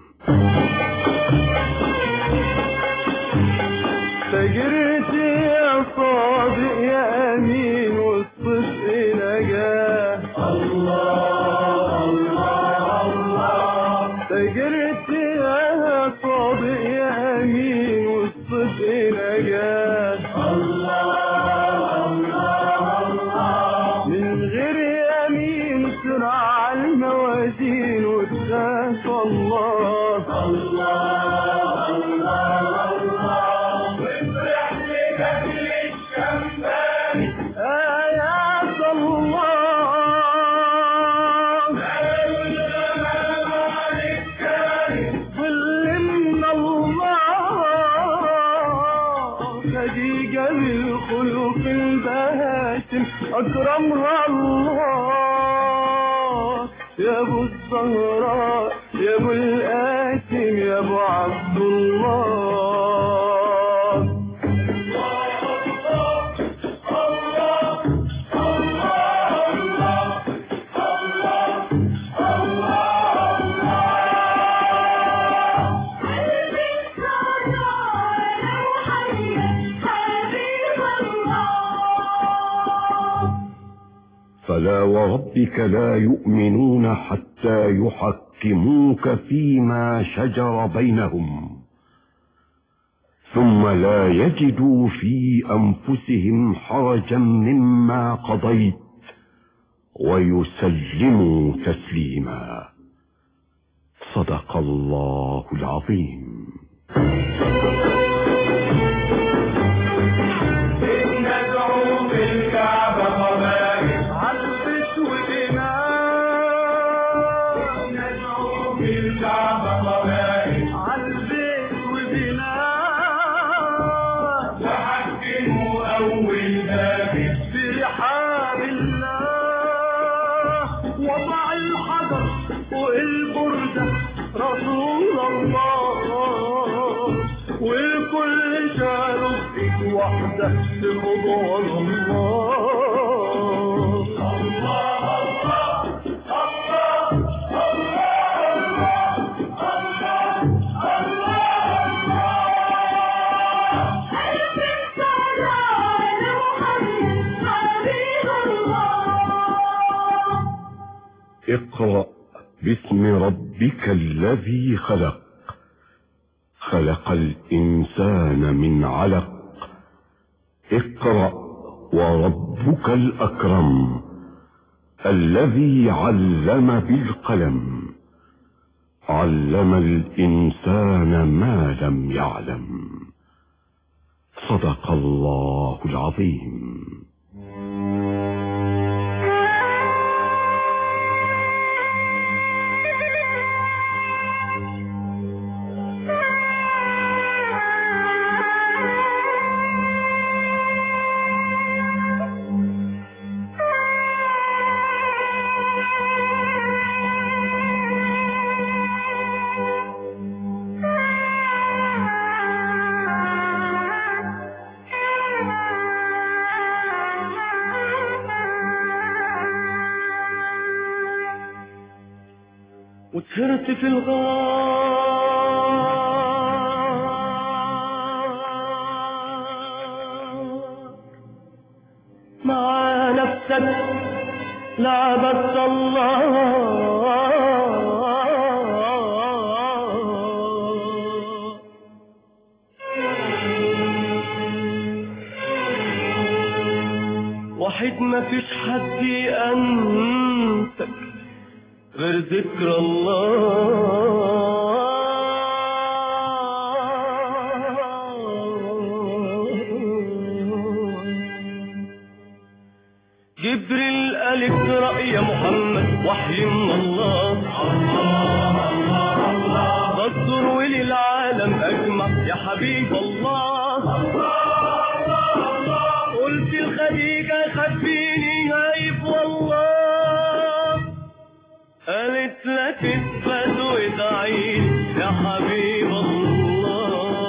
فجرت يا صادق يا أمين والصدق نجاه. الله الله الله. فجرت يا صادق يا أمين والصدق نجاه. الله الله الله. من غير يمين سرع الموازين وتخاف الله. الله الله الله. آيات الله ظل من الله خديجة بالخلق الباسم أكرمها الله. يا أبو الزهراء يا أبو القاسم يا أبو عبد الله. فلا وربك لا يؤمنون حتى يحكموك فيما شجر بينهم ثم لا يجدوا في أنفسهم حرجا مما قضيت ويسلموا تسليما. صدق الله العظيم. ندعو بالكعبة قبائل عالبيت وبناء. ندعو بالكعبة قبائل عالبيت وبناء. وحكموا أول باب برحاب الله. وضع الحجر والبردة رسول الله والكل شالوا بإيد واحدة بخضوع الله. الله الله الله الله الله الله. ألف صلاة محمد حبيب الله. اقرأ باسم ربك الذي خلق. خلق الإنسان من علق. اقرأ وربك الأكرم الذي علم بالقلم. علم الإنسان ما لم يعلم. صدق الله العظيم. وسهرت في الغار مع نفسك لعبت الله. وحيد ما فيش حد يأنسك غير ذكر الله. جبريل قال اقرأ يا محمد وحي من الله. الله الله الله. بصر وللعالم أجمع يا حبيب الله. الله الله الله. قلت الخديجة خبيني هايب والله. قالت لك اثبت وادعي يا حبيب الله.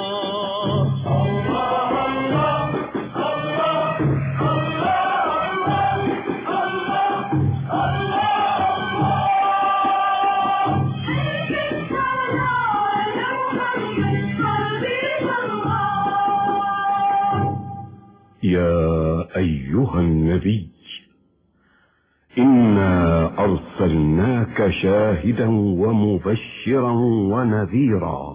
يا أيها النبي إنا أرسلناك شاهدا ومبشرا ونذيرا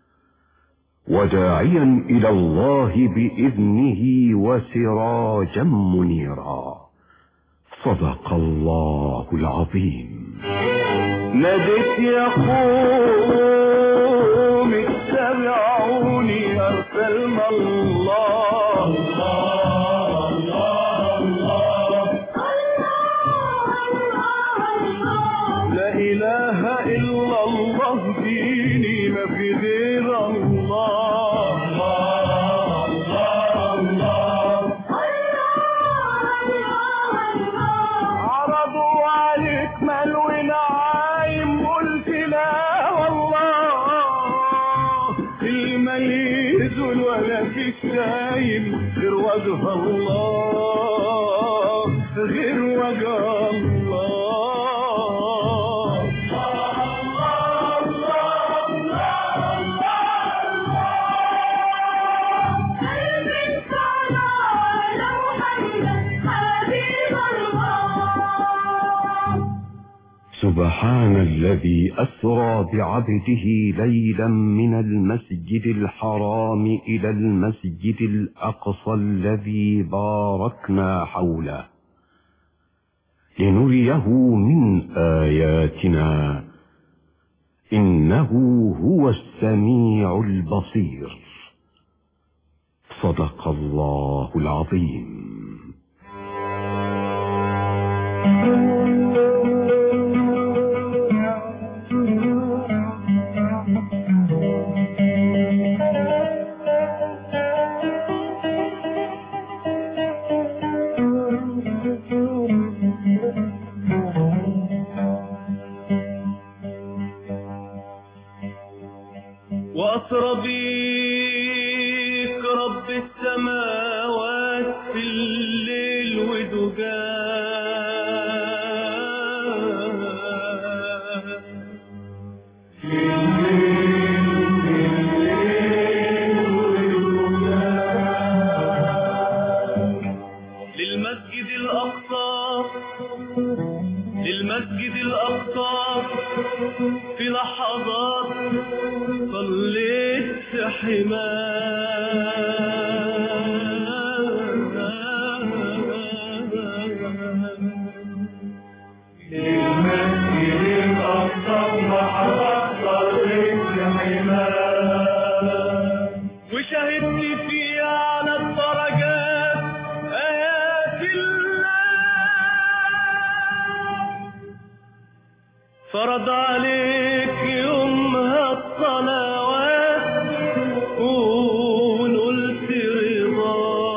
وداعيا إلى الله بإذنه وسراجا منيرا. صدق الله العظيم. ناديت يا قوم اتبعوني أرسلنا الله الله الله الله لا إله إلا الله ديني ما في غير الله الله الله عرضوا عليك مال ونعايم قلت لا والله المليز ولا في الشايم غير وجه الله غير وجه الله. سبحان الذي أسرى بعبده ليلا من المسجد الحرام إلى المسجد الأقصى الذي باركنا حوله لنريه من آياتنا إنه هو السميع البصير. صدق الله العظيم. وأسرى بيك رب السماوات في الليل ودجاه في الليل في الليل ودجاه للمسجد الأقصى للمسجد الأقصى في لحظات صليت حماه للمسجد الأقصى لحظات صليت حماه وشهدت فيها على الدرجات آيات الله فرض عليك يومها الصلوات ونلت رضا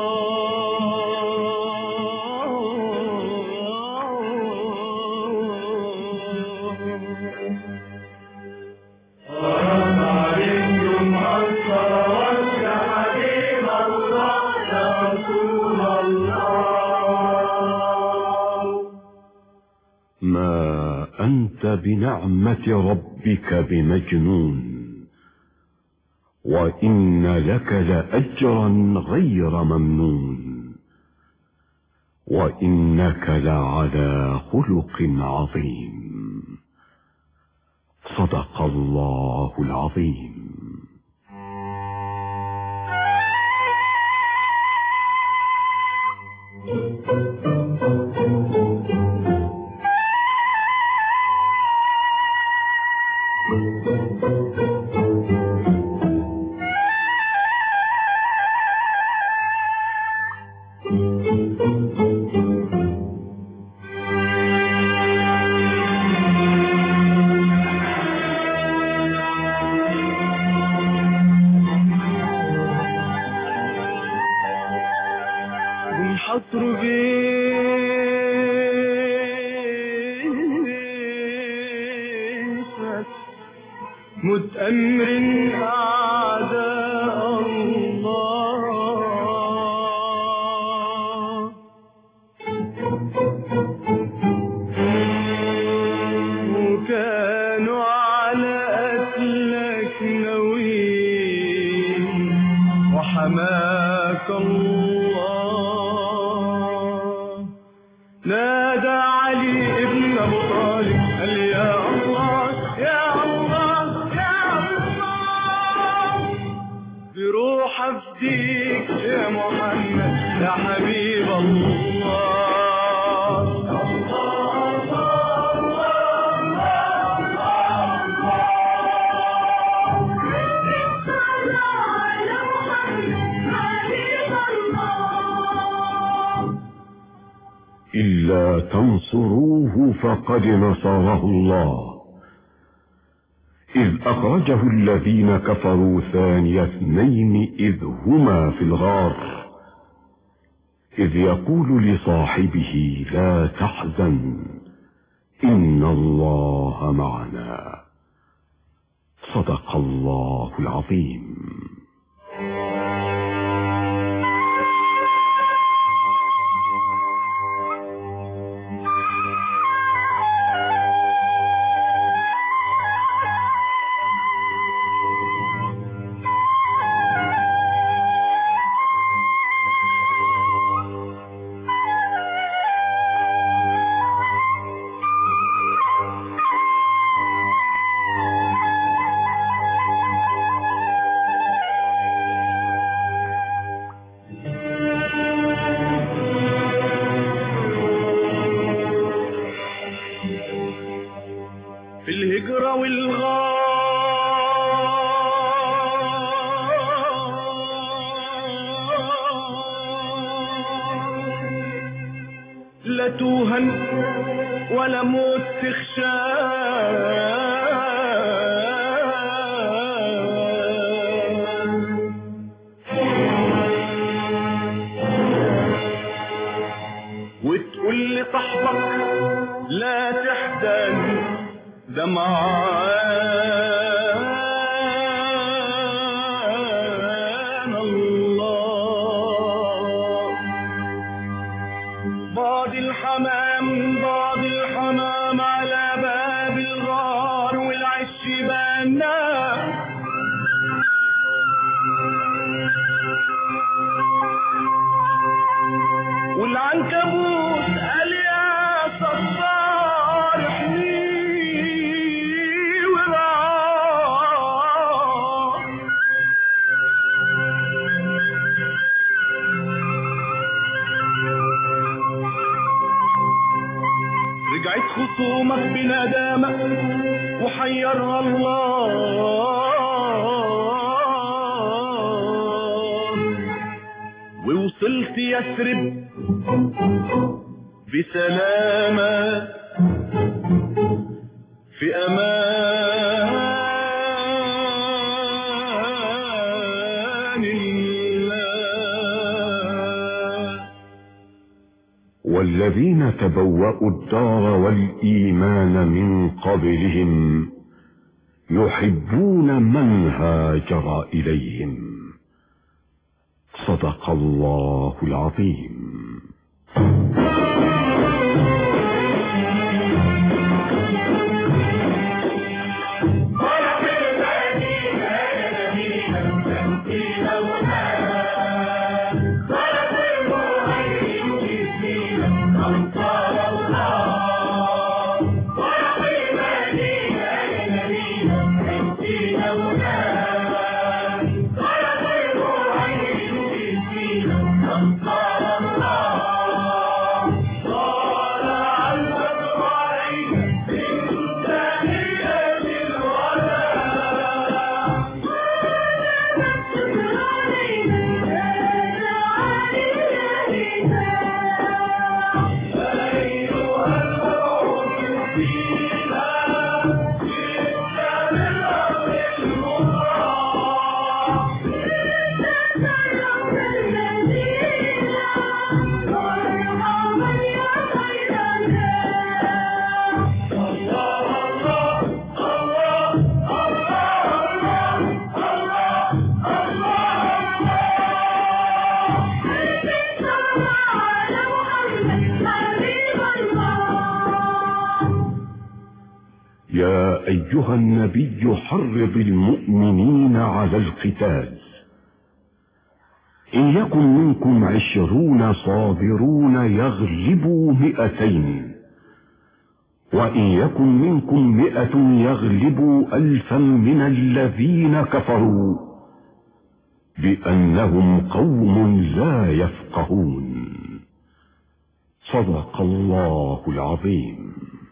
فرض عليك يومها الصلوات يا حبيب الله يا رسول الله. ما أنت بنعمة ربك بمجنون وإن لك لأجرا غير ممنون وإنك لعلى خلق عظيم. صدق الله العظيم. حصر بيتك متأمر أعداء الله وكانوا على قتلك ناويين وحماك الله وحفديك يا محمد يا حبيب الله. إلا تنصروه فقد نصره الله إذ أخرجه الذين كفروا ثاني اثنين إذ هما في الغار إذ يقول لصاحبه لا تحزن إن الله معنا. صدق الله العظيم. في الهجرة والغار لا توهن ولا موت تخشى وتقول لصاحبك لا تحزن دمعان الله. بعض الحمام بعض الحمام على باب الغار والعش بنا والعنكبوت قال يا صفار رجعت خصومك بندامة وحيرها الله ووصلت يثرب بسلامة في أمان الله. والذين تبوأوا الدار والإيمان من قبلهم يحبون من هاجر إليهم. صدق الله العظيم. يا أيها النبي حرض المؤمنين على القتال إن يكن منكم عشرون صابرون يغلبوا مئتين وإن يكن منكم مئة يغلبوا ألفا من الذين كفروا بأنهم قوم لا يفقهون. صدق الله العظيم.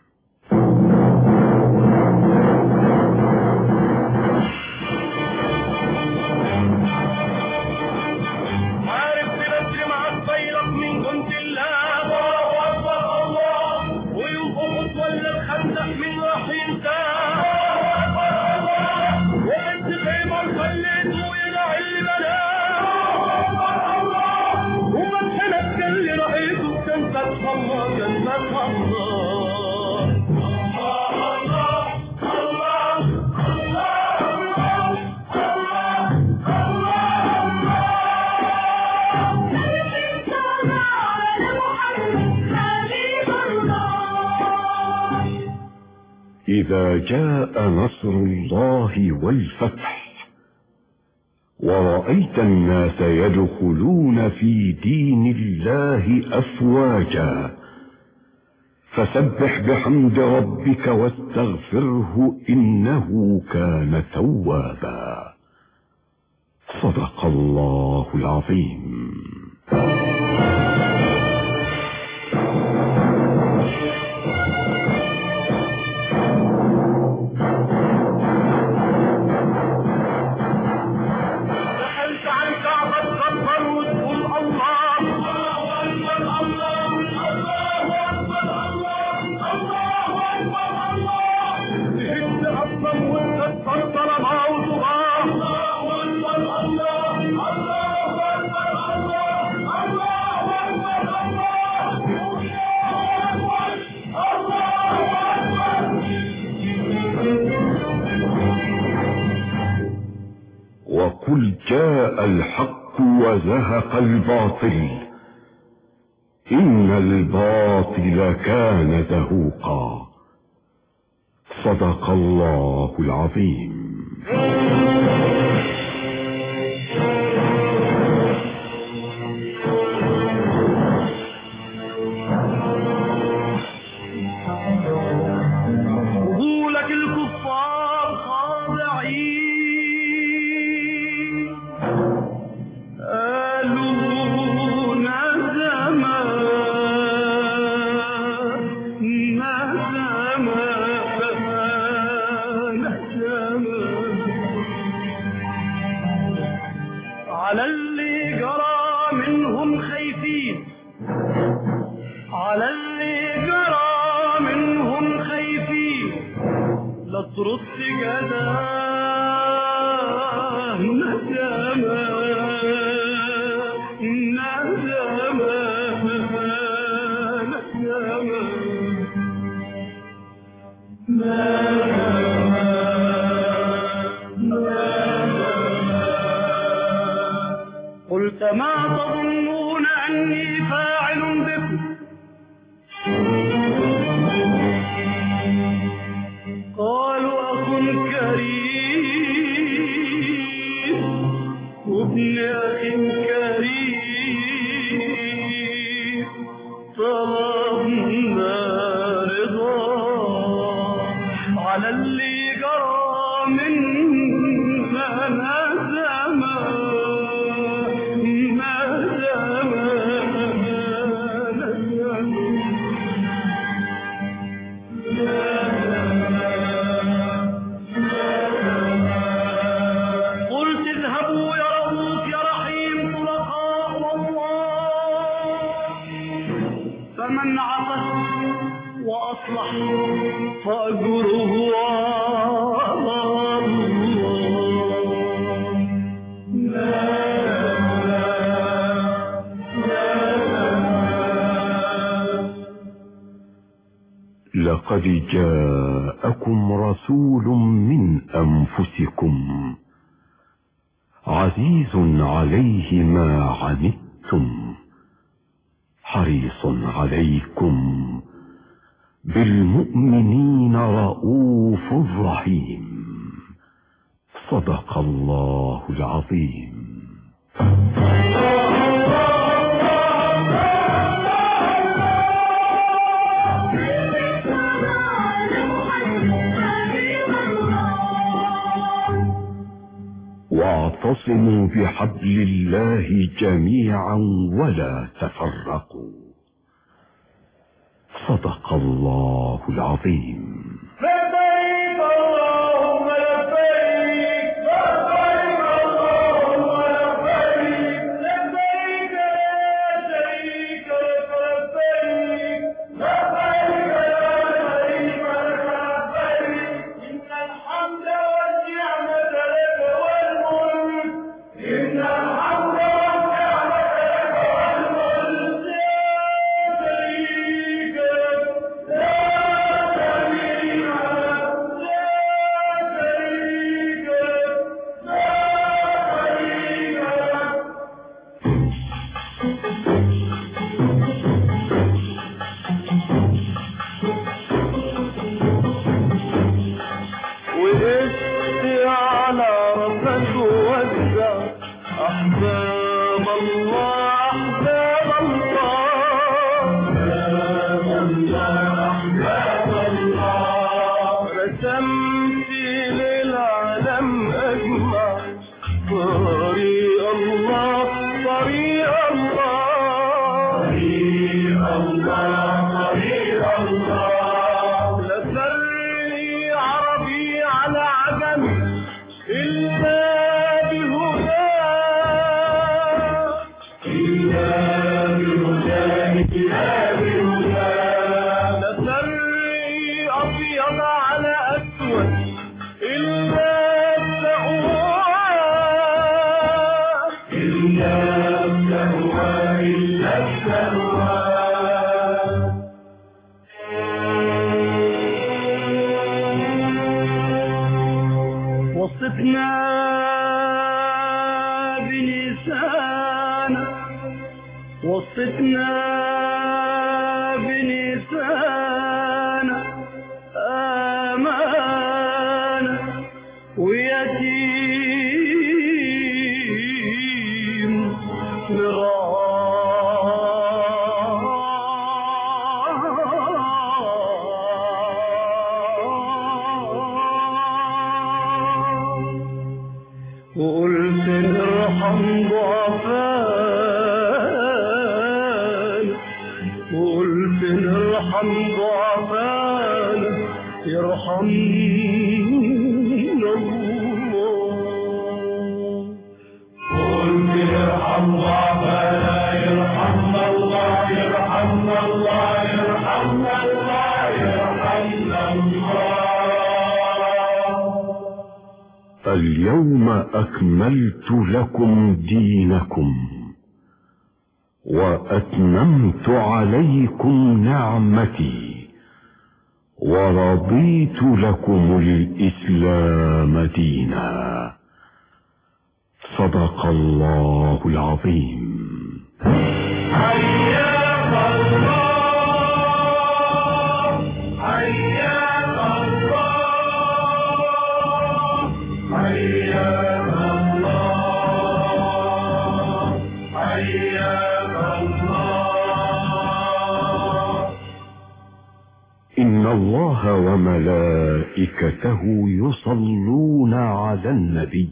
عارف بنفسي مع الطيرك من جند الله، الله أكبر الله، ويوقف ولا الخندق من رحيم الله أكبر الله، وانت خيمة خليته يدعي الملاك الله أكبر الله، ومدحنك اللي رأيته كان فتح الله كان فتح الله. إذا جاء نصر الله والفتح ورأيت الناس يدخلون في دين الله أفواجا فسبح بحمد ربك واستغفره إنه كان توابا. صدق الله العظيم. وقل جاء الحق وزهق الباطل إن الباطل كان زهوقا. صدق الله العظيم. وقولك الكفار خاضعين قالوا نزما نزما نزما على اللي جرى منهم خايفين، على اللي جرى منهم خايفين، لا ترد جزاه ندما ندما ندما. قلت ما تظنون أني فاعل بكم، قالوا أخ كريم وابن أخ كريم طلبنا رضا على اللي جرى منا نزما قلت اذهبوا يا رؤوف يا رحيم طلقاء الله، فمن عطس وأصلح فأجره على لقد جاءكم رسول من أنفسكم عزيز عليه ما عنتم حريص عليكم بالمؤمنين رؤوف رحيم. صدق الله العظيم. واعتصموا بحبل الله جميعا ولا تفرقوا. صدق الله العظيم. لبيك اللهم لبيك، لبيك اللهم لبيك، لبيك لا شريك لك لبيك، لبيك لا شريك لك لبيك، إن الحمد والنعمة لك والملك، إن الحمد والنعمة لك والملك، لا شريك لك، لا وقفت على ربك ووزع أحباب الله، أحباب الله، أحباب الله، رسمت للعالم أجمع طريق الله، طريق الله، طريق الله، طريق الله، على عجم إلا بهداه، إلا بهداه، إلا بهداه، لسري أبيض على أسود إلا بتقواه، إلا بتقواه، إلا بتقواه. وصفنا بلسانك، وصفنا بلسانك أمانة ويتيم وقلت ارحم ضعفانا، وقلت ارحم ضعفانا يرحمنا الله، قلت ارحم ضعفانا يرحمنا الله، يرحمنا الله، يرحمنا الله، يرحمنا الله. اليوم أكملت لكم دينكم وأتممت عليكم نعمتي ورضيت لكم الإسلام دينا. صدق الله العظيم. حياك الله، حياك الله، حياك الله، حياك الله. إن الله وملائكته يصلون على النبي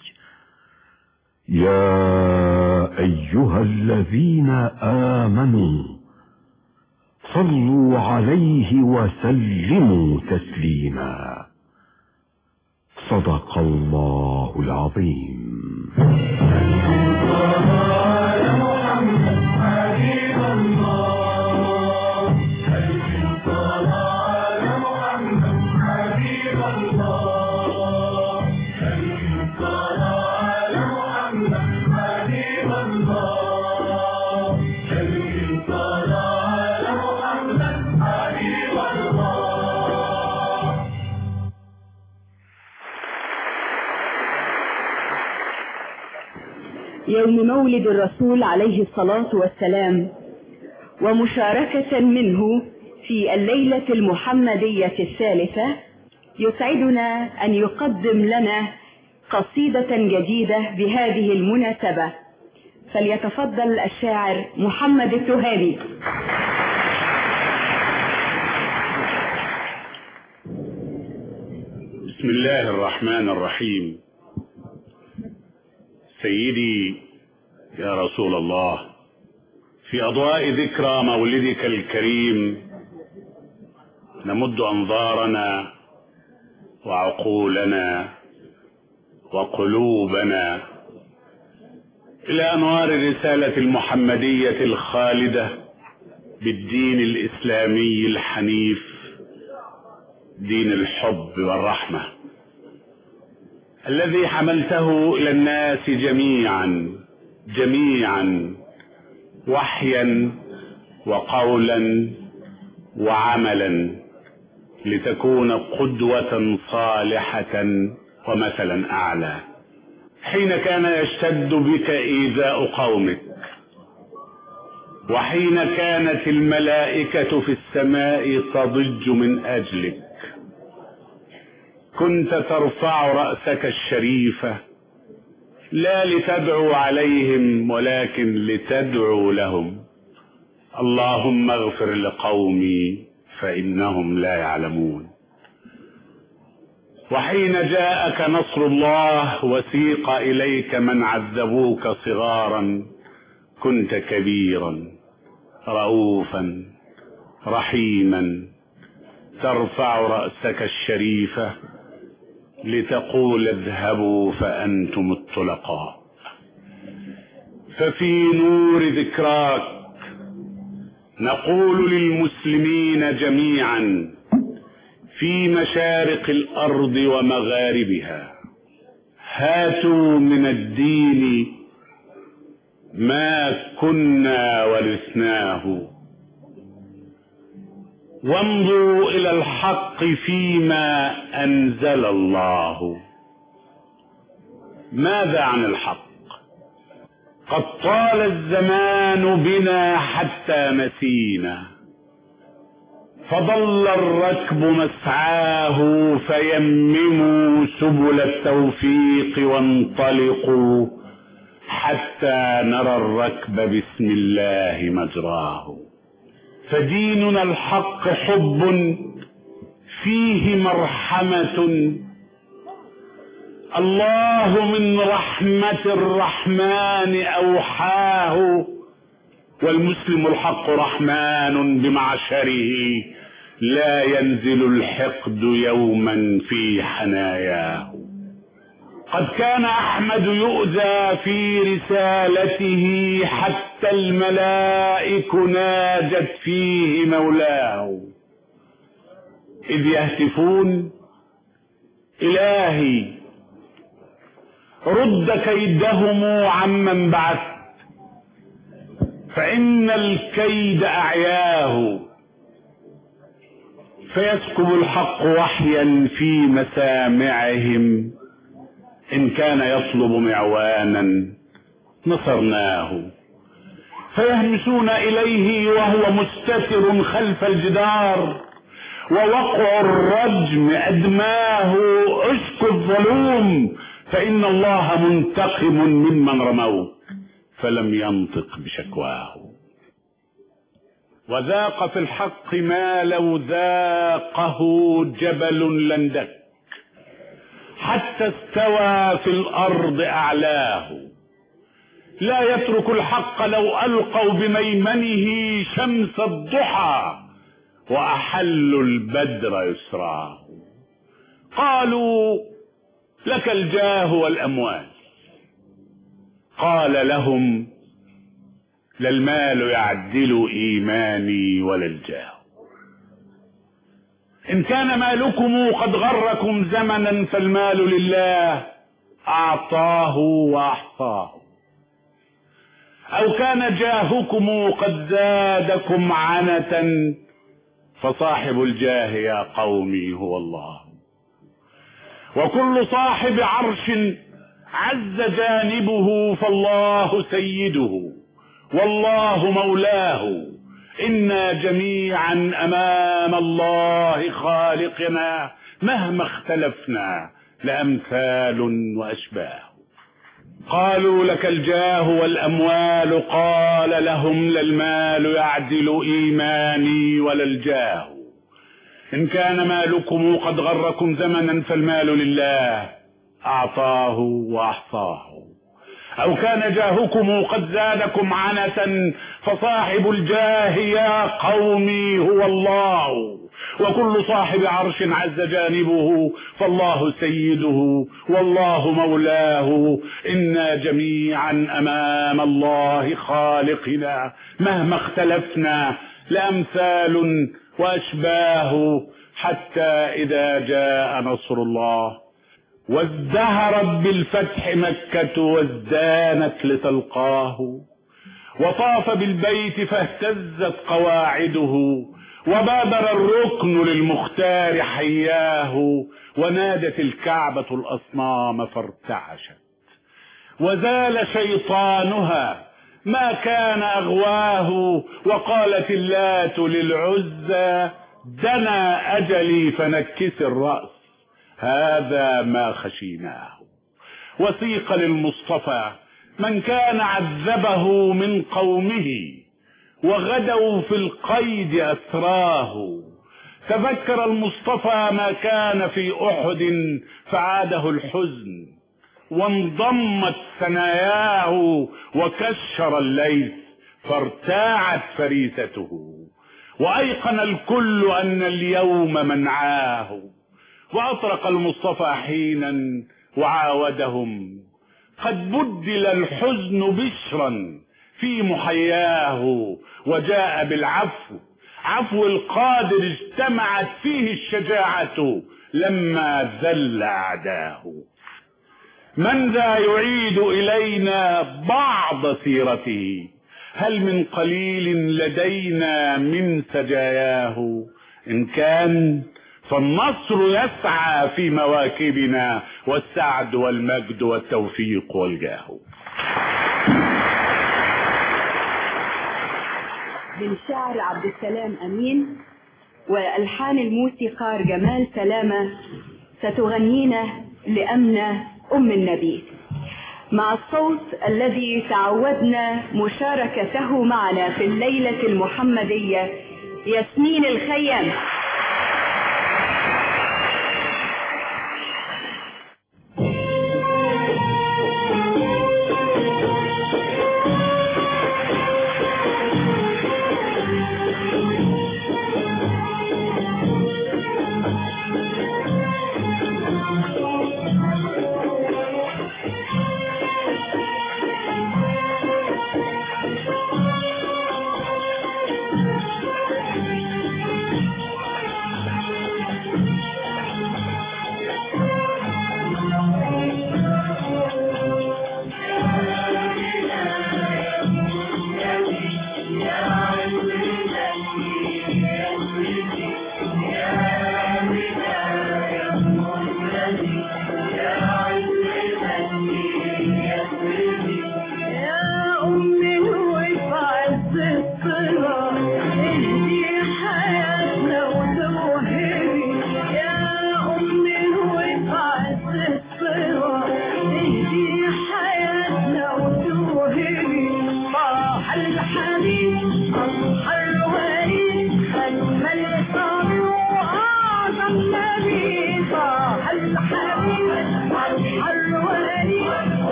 يا أيها الذين آمنوا صلوا عليه وسلموا تسليما. صدق الله العظيم. يوم مولد الرسول عليه الصلاة والسلام ومشاركة منه في الليلة المحمدية الثالثة، يسعدنا أن يقدم لنا قصيدة جديدة بهذه المناسبة، فليتفضل الشاعر محمد التهامي. بسم الله الرحمن الرحيم. سيدي يا رسول الله، في أضواء ذكرى مولدك الكريم نمد أنظارنا وعقولنا وقلوبنا إلى أنوار الرسالة المحمدية الخالدة بالدين الإسلامي الحنيف، دين الحب والرحمة الذي حملته إلى الناس جميعا جميعا وحيا وقولا وعملا، لتكون قدوة صالحة ومثلا أعلى. حين كان يشتد بك إيذاء قومك، وحين كانت الملائكة في السماء تضج من أجلك، كنت ترفع رأسك الشريفة لا لتدعو عليهم ولكن لتدعو لهم: اللهم اغفر لقومي فإنهم لا يعلمون. وحين جاءك نصر الله وسيق إليك من عذبوك صغارا، كنت كبيرا رؤوفا رحيما، ترفع رأسك الشريفة لتقول: اذهبوا فأنتم الطلقاء. ففي نور ذكراك نقول للمسلمين جميعا في مشارق الأرض ومغاربها: هاتوا من الدين ما كنا ورثناه، وامضوا إلى الحق فيما أنزل الله. ماذا عن الحق؟ قد طال الزمان بنا حتى نسينا، فضل الركب مسعاه، فيمموا سبل التوفيق وانطلقوا حتى نرى الركب بسم الله مجراه. فديننا الحق حب فيه مرحمة، الله من رحمة الرحمن أوحاه، والمسلم الحق رحمن بمعشره، لا ينزل الحقد يوما في حناياه. قد كان أحمد يؤذى في رسالته، حتى الملائك ناجت فيه مولاه، إذ يهتفون: إلهي رد كيدهم عمن بعثت، فإن الكيد أعياه. فيسكب الحق وحيا في مسامعهم، إن كان يطلب معوانا نصرناه. فيهمسون إليه وهو مستتر خلف الجدار، ووقع الرجم أدماه. اشكو الظلوم فإن الله منتقم ممن رموه، فلم ينطق بشكواه. وذاق في الحق ما لو ذاقه جبل لندك، حتى استوى في الأرض أعلاه. لا يترك الحق لو ألقوا بميمنه شمس الضحى، وأحلوا البدر يسراه. قالوا: لك الجاه والأموال. قال لهم: لا المال يعدل إيماني ولا الجاه. إن كان مالكم قد غركم زمنا فالمال لله أعطاه وأحصاه، أو كان جاهكم قد زادكم عنة فصاحب الجاه يا قومي هو الله. وكل صاحب عرش عز جانبه فالله سيده والله مولاه. إنا جميعا أمام الله خالقنا مهما اختلفنا لأمثال وأشباه. قالوا: لك الجاه والأموال. قال لهم: لا المال يعدل إيماني ولا الجاه. إن كان مالكم قد غركم زمنا فالمال لله أعطاه وأحصاه، أو كان جاهكم قد زادكم عنة فصاحب الجاه يا قومي هو الله، وكل صاحب عرش عز جانبه فالله سيده والله مولاه. إنا جميعا أمام الله خالقنا مهما اختلفنا لأمثال وأشباه، حتى إذا جاء نصر الله وازدهرت بالفتح مكة وازدانت لتلقاه، وطاف بالبيت فاهتزت قواعده، وبادر الركن للمختار حياه، ونادت الكعبة الأصنام فارتعشت، وزال شيطانها ما كان أغواه، وقالت اللات للعزى دنا أجلي فنكس الرأس هذا ما خشيناه. وسيق للمصطفى من كان عذبه من قومه، وغدوا في القيد أسراه، تذكر المصطفى ما كان في أحد فعاده الحزن، وانضمت ثناياه وكشر الليث فارتاعت فريسته، وأيقن الكل أن اليوم منعاه. وأطرق المصطفى حينا وعاودهم قد بدل الحزن بشرا في محياه، وجاء بالعفو عفو القادر اجتمعت فيه الشجاعة لما ذل أعداه. من ذا يعيد إلينا بعض سيرته، هل من قليل لدينا من سجاياه؟ إن كان فالنصر يسعى في مواكبنا، والسعد والمجد والتوفيق والجاه. من شعر عبد السلام أمين وألحان الموسيقار جمال سلامة، ستغنينا لأمنة أم النبي، مع الصوت الذي تعودنا مشاركته معنا في الليلة المحمدية ياسمين الخيام.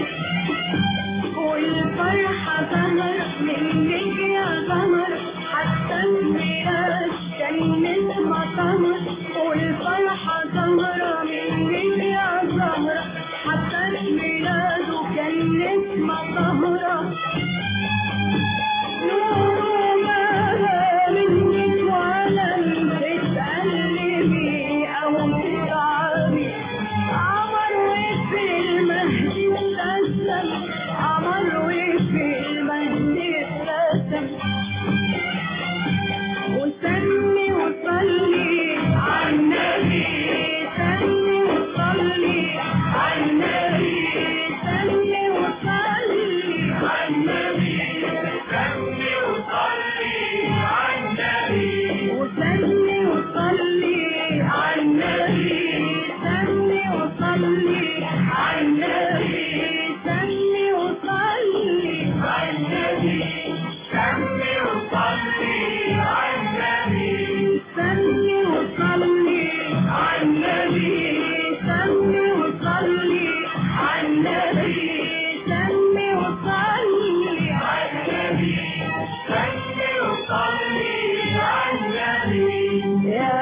والفرحة ظهر منك يا قمر حتى الميلاد كان نسمة قمر والفرحة ظهر منك يا قمر حتى الميلاد كان نسمة قمر نور ماذا منك ولم تتقلبي أو تتعبي عمر وفي المهد اتقسم عمر وفي المهد اتقسم وسمي وصلي على النبي سمي وصلي على النبي سمي وصلي على النبي سمي وصلي على النبي وسمي وصلي على النبي سمي وصلي على النبي سمي وصلي على النبي سمي وصلي على النبي سمي وصلي على النبي سمي وصلي على النبي سمي وصلي على النبي سمي وصلي على النبي يا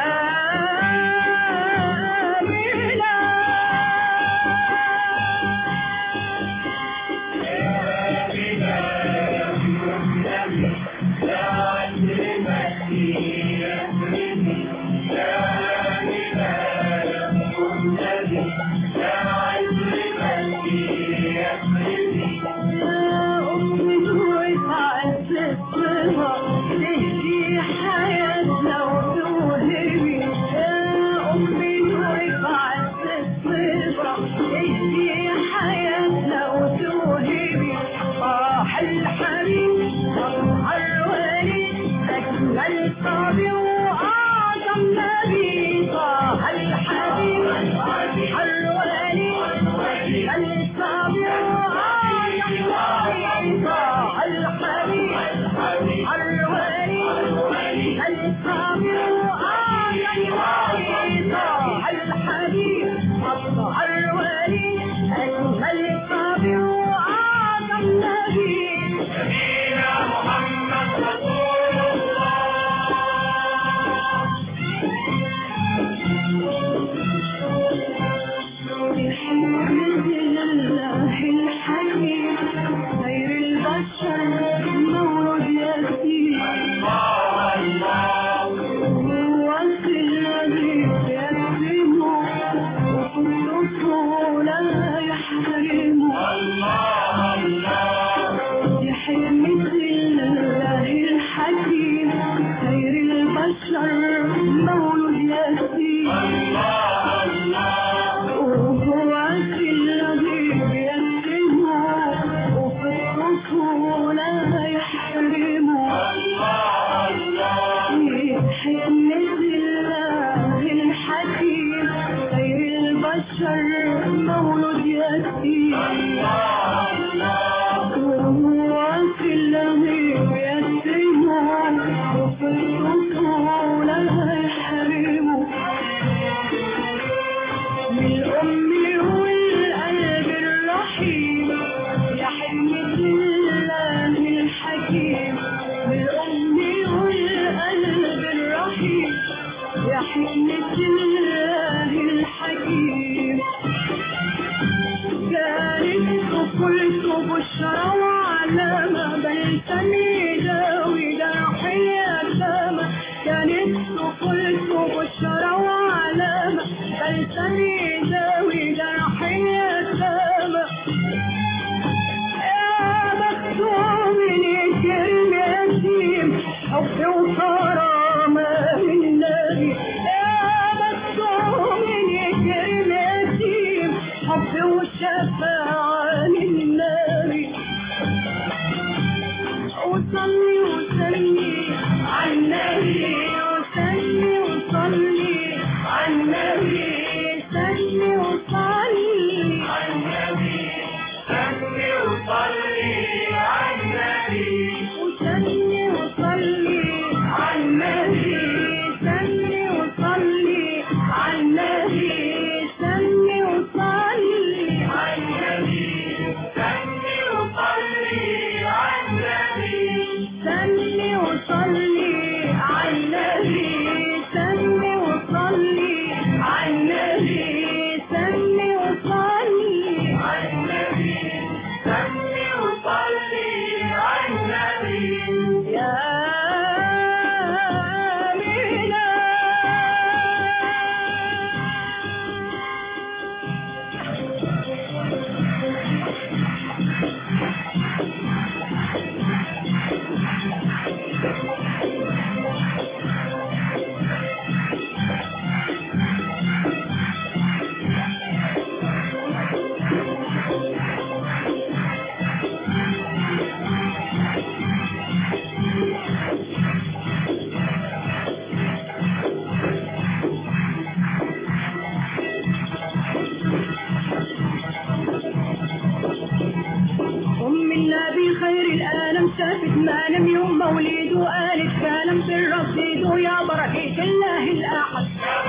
ما لم يوم مولده قالت كلام في الرصيد يا بركة الله الأحد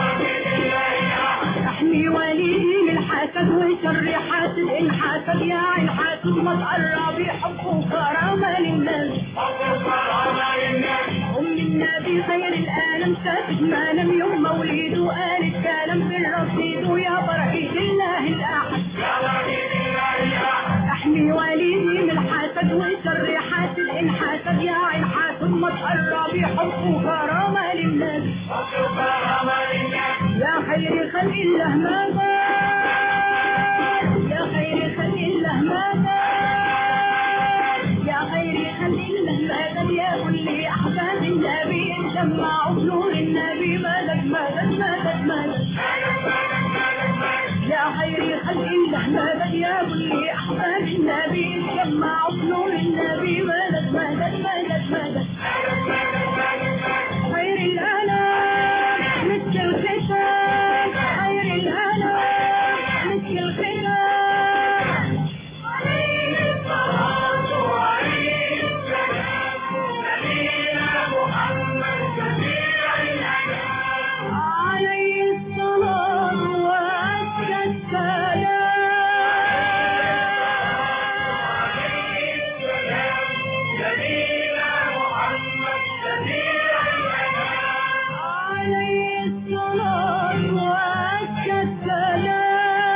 احمي وليدي من الحسد وشر حاسد إن حسد يا عين حاسد ما تقربي حب وكرامة للناس أم النبي خير الآلم شافت ما لم يوم مولده قالت كلام في الرصيد يا بركة الله الأحد احمي وليدي من الحسد وشر حاسد إن حسد يا عين حاسد ما تقربي حب وكرامة للناس يا خير خلق الله ما زال يا خير خلق الله ما زال يا خير خلق الله ما زال يا كل أحباب النبي جمعوا بنور النبي مدد مدد مدد مدد يا خير خلق الله مدد يا كل أحباب النبي جمعوا بنور النبي مدد مدد مدد مدد خير الأنام مثل الختام خير الأنام مثل الختام عليه الصلاة وعليه السلام نبينا محمد شفيع الأنام عليه الصلاة وأزكى السلام عليه السلام نبينا محمد شفيع الأنام عليه الصلاة وأزكى السلام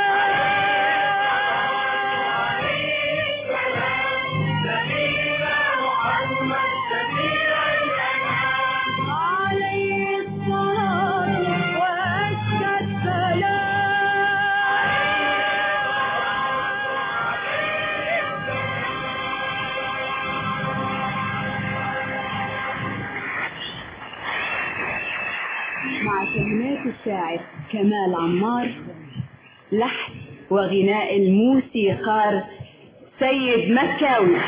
عليه السلام نبينا محمد شفيع الأنام عليه الصلاة وأزكى السلام مع كلمات الشاعر كمال عمار، لحن وغناء الموسيقار سيد مكاوي.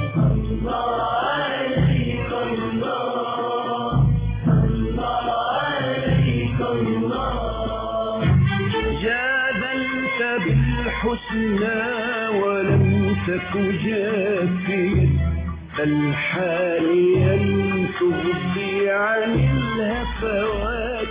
الله عليك الله الله بالحسنى ولم تك جافيا بل حاليا تغضي عن الهفوات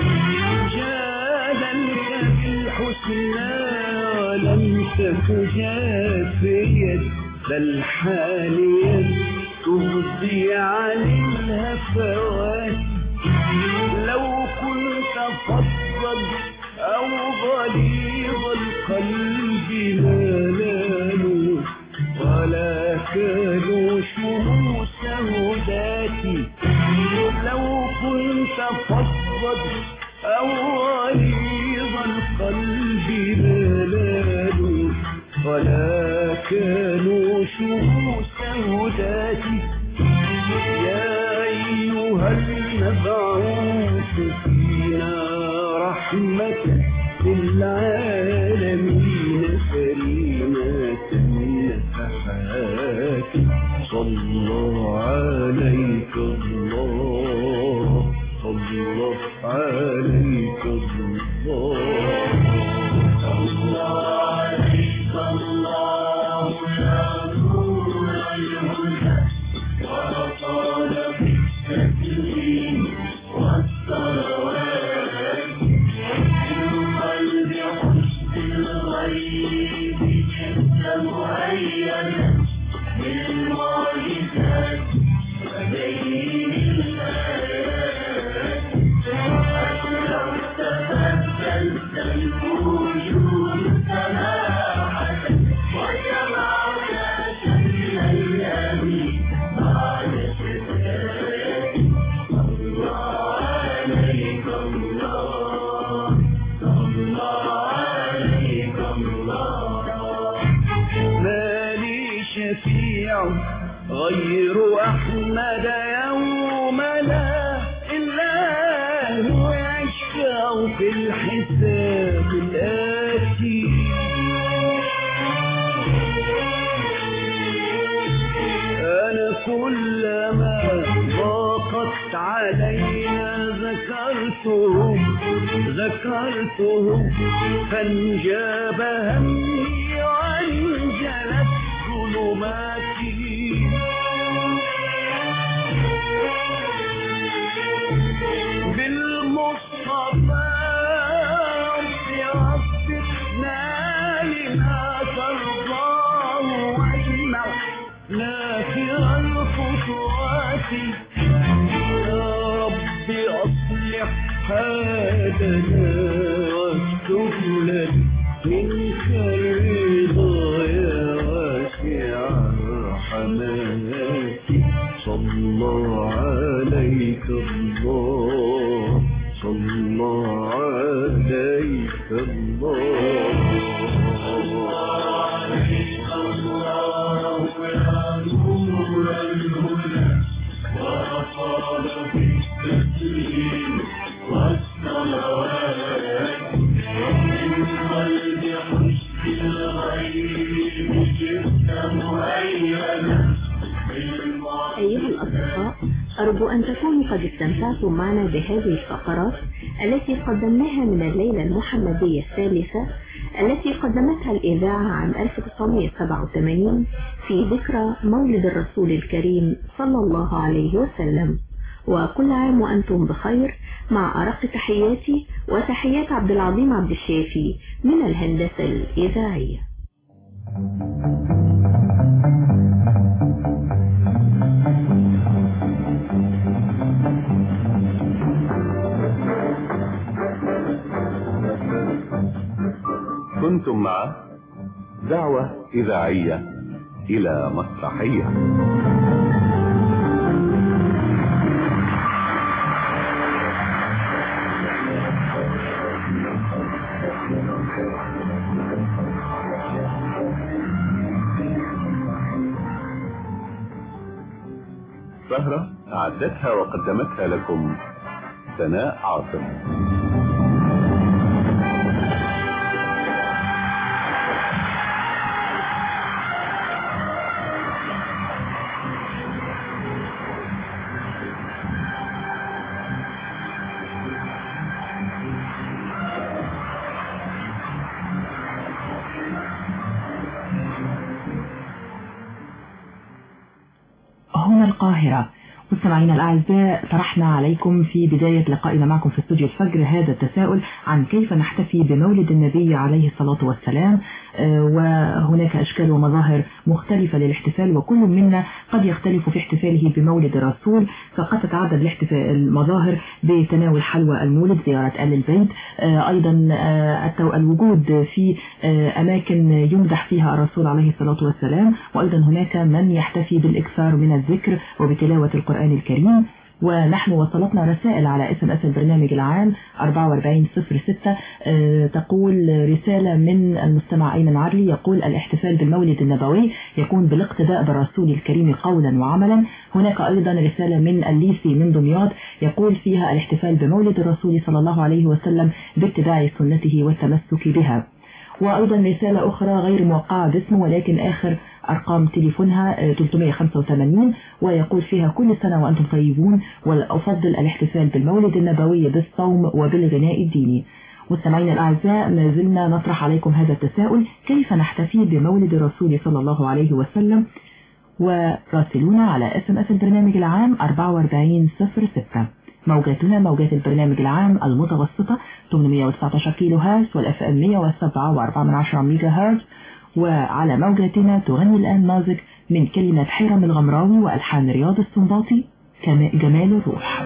جادلك بالحسنى ولم تك جافيا بل حاليا تغضي عن الهفوات لو كنت فظا أو غليظ القلب لا نالوا ولا كانوا شموس هداتي لو كنت فظا أو غليظ القلب لا نالوا ولا كانوا شموس هداتي يا أيها المبعوث فينا رحمة للعالمين كريمة نفحات صلى عليك الله صلى عليك الله صلى عليك الله يا نور الهدى وأطال بالتكريم والصلوات من قلب حسن الغيب جئت مهيئا بالمعجزات وبين الآيات لو تبدلت الوجود سماحة وجمعنا شمل اليمين بعد فتات صلى عليك الله صلى عليك الله ما لي شفيع غير أحمد يوم لا إله يشفع في الحساب الآتي أنا كلما ضاقت علينا ذكرتهم ذكرتهم فانجاب همي وانجلت ظلماتي بالمصطفى وفقنا لما ترضاه واجمع نافع الخطوات يا رب أصلح حالنا واكتب لنا منك الرضا يا واسع الرحمات صلى عليك الله صلى عليك الله صلى عليك الله يا نور الهدى وأطال بالتسليم والصلوات من قلب حسن الغيب جئت مهيئا أيها الأصدقاء، أرجو أن تكونوا قد استمتعتم معنا بهذه الفقرات التي قدمناها من الليلة المحمدية الثالثة التي قدمتها الإذاعة عام ألف وتسعمائة وسبعة وثمانين في ذكرى مولد الرسول الكريم صلى الله عليه وسلم. وكل عام وأنتم بخير، مع أرق تحياتي وتحيات عبد العظيم عبد الشافي من الهندسة الإذاعية. كنتم مع دعوة إذاعية إلى مسرحية. سهرة أعدتها وقدمتها لكم سناء عاصم. القاهرة. مستمعينا الأعزاء، طرحنا عليكم في بداية لقائنا معكم في استوديو الفجر هذا التساؤل عن كيف نحتفي بمولد النبي عليه الصلاة والسلام، وهناك أشكال ومظاهر مختلفة للاحتفال، وكل منا قد يختلف في احتفاله بمولد الرسول. فقد تتعدد المظاهر بتناول حلوى المولد، زيارة آل البيت، أيضا الوجود في أماكن يمدح فيها الرسول عليه الصلاة والسلام، وأيضا هناك من يحتفي بالإكثار من الذكر وبتلاوة القرآن الكريم. ونحن وصلتنا رسائل على اس ام اس البرنامج العام أربعة وأربعين صفر ستة، تقول رسالة من المستمع أيمن عرلي، يقول الاحتفال بالمولد النبوي يكون بالاقتداء بالرسول الكريم قولا وعملا. هناك أيضا رسالة من الليثي من دمياط، يقول فيها الاحتفال بمولد الرسول صلى الله عليه وسلم باتباع سنته والتمسك بها. وأيضا رسالة أخرى غير موقعة باسمه ولكن آخر أرقام تليفونها ثلاثمائة وخمسة وثمانين، ويقول فيها كل سنة وأنتم طيبون، وأفضل الاحتفال بالمولد النبوي بالصوم وبالغناء الديني. مستمعينا الأعزاء، ما زلنا نطرح عليكم هذا التساؤل: كيف نحتفي بمولد الرسول صلى الله عليه وسلم؟ وراسلونا على اس ام اس البرنامج العام أربعة وأربعين صفر ستة. موجاتنا موجات البرنامج العام المتوسطة ثمانمائة وتسعة عشر كيلو هرتز، والأف ام مئة وسبعة وأربعة من عشرة ميجا هرتز. وعلى موجاتنا تغني الآن نازك من كلمة حيرم الغمراوي وألحان رياض السنباطي جمال الروح.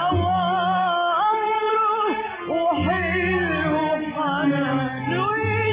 وحلو حنان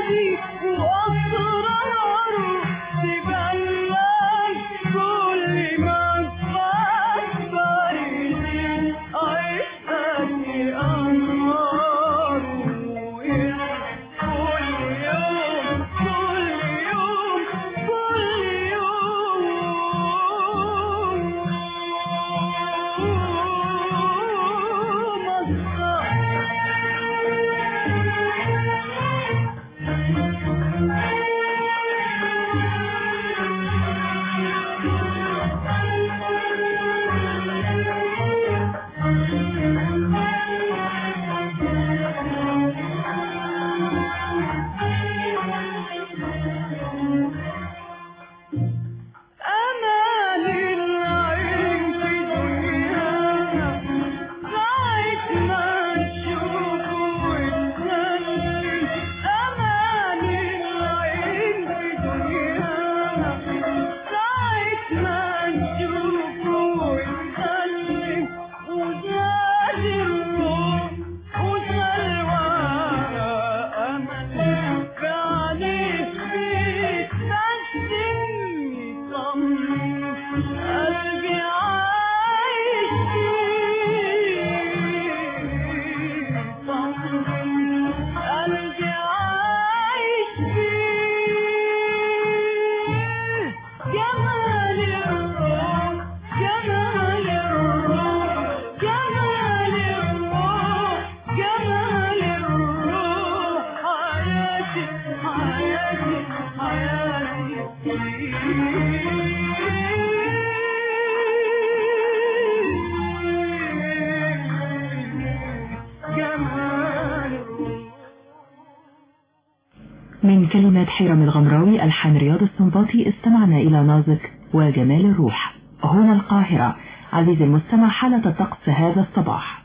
من كلمات حيرم الغمراوي ألحان رياض السنباطي استمعنا إلى نازك وجمال الروح. هنا القاهرة. عزيزي المستمع، حالة الطقس هذا الصباح.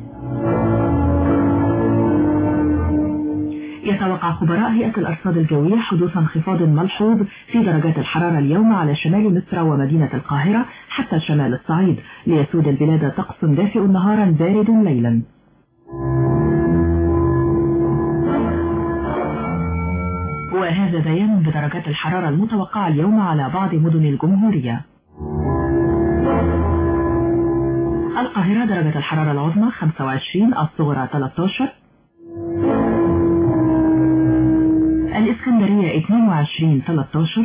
يتوقع خبراء هيئة الأرصاد الجوية حدوث انخفاض ملحوظ في درجات الحرارة اليوم على شمال مصر ومدينة القاهرة حتى شمال الصعيد، ليسود البلاد طقس دافئ نهارا بارد ليلا. وهذا بيان بدرجات الحرارة المتوقعة اليوم على بعض مدن الجمهورية. القاهرة درجة الحرارة العظمى خمسة وعشرين، الصغرى ثلاثة عشر. الإسكندرية اثنين وعشرين ثلاثة عشر.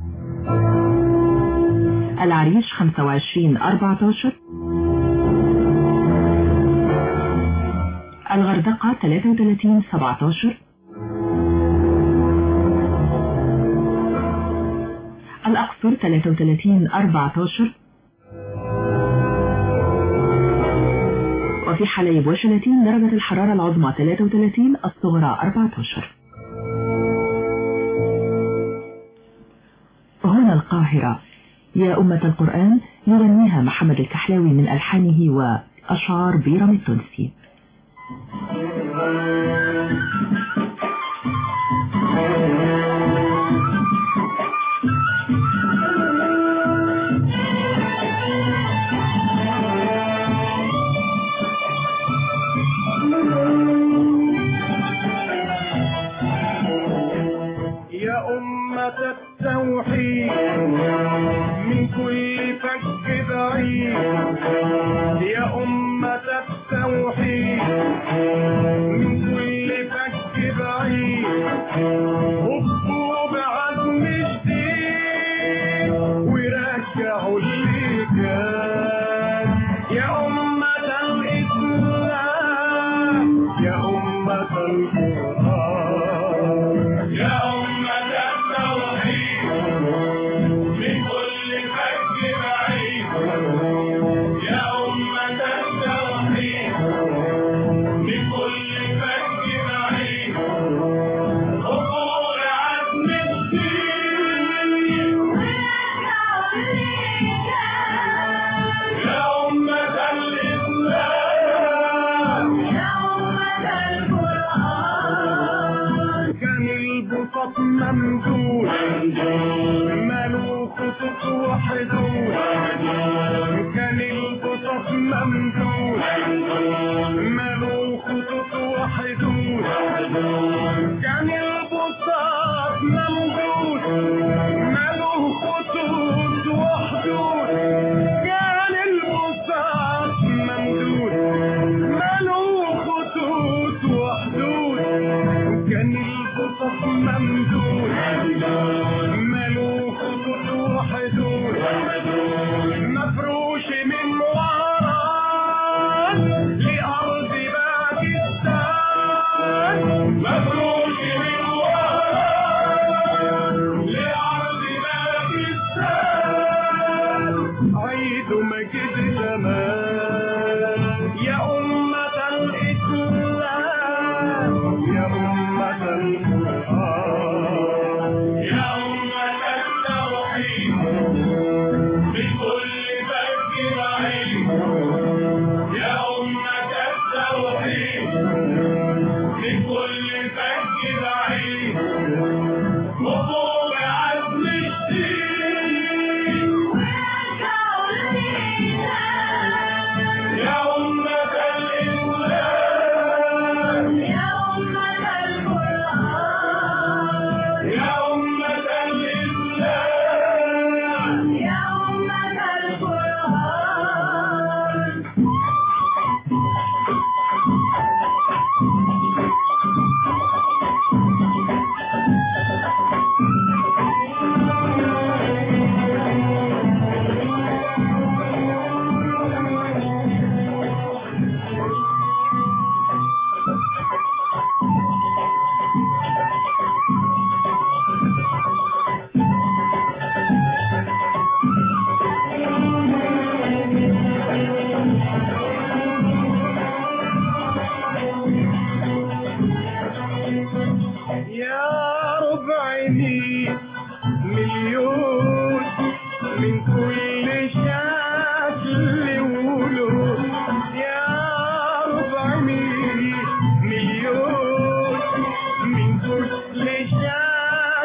العريش خمسة وعشرين أربعة عشر. الغردقة ثلاثة وثلاثين سبعة عشر. الأقصر ثلاثة وثلاثين أربعة عشر. وفي حلايب وشلاتين درجة الحرارة العظمى ثلاثة وثلاثين، الصغرى أربعة عشر. هنا القاهرة. يا أمة القرآن يغنيها محمد الكحلاوي من ألحانه وأشعار بيرم التونسي. التوحيد من كل فك بعيد، يا أمة التوحيد من كل فك بعيد، هبوا بعزم جديد ورجعوا اللي كان، يا أمة الإسلام يا أمة القرآن، يا ممدود مالو خطوط وحدود، كان البسط ممدود مالو خطوط وحدود، كان البسط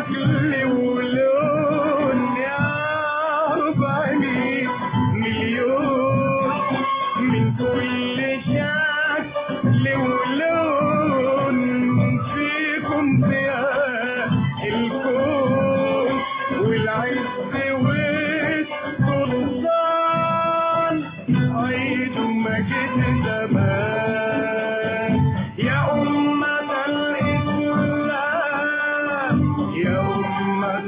شكل ولون يا أربعمية مليون من كل شكل ولون فيكم ضياء الكون والعز والسلطان عيدوا مجد زمان يا أمة الإسلام يا أمة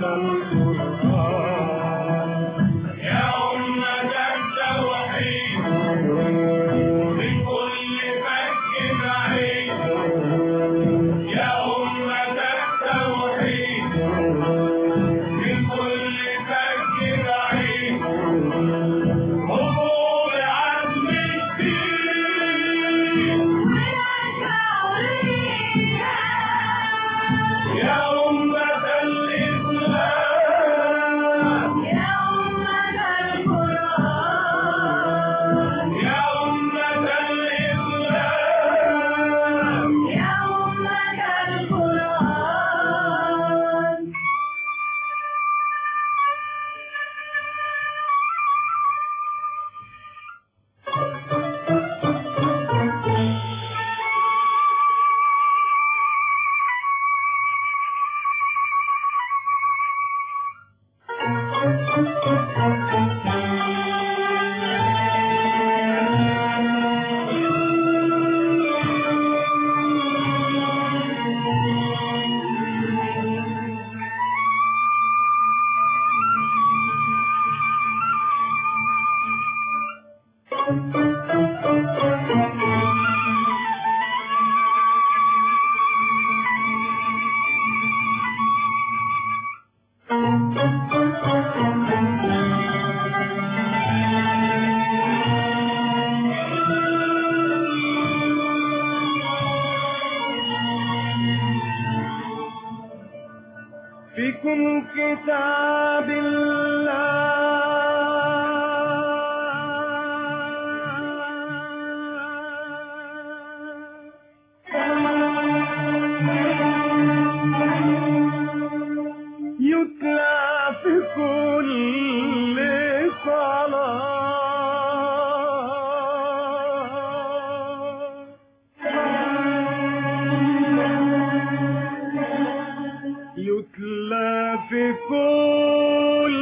القرآن يا أمة التوحيد من كل فك بعيد يا أمة التوحيد من كل فك بعيد حضور عزم الدين يا أمة الإسلام يا أمة القرآن يا أمة الإسلام يا أمة القرآن فيكم كتاب الله يتلى في كل صلاة يتلى في كل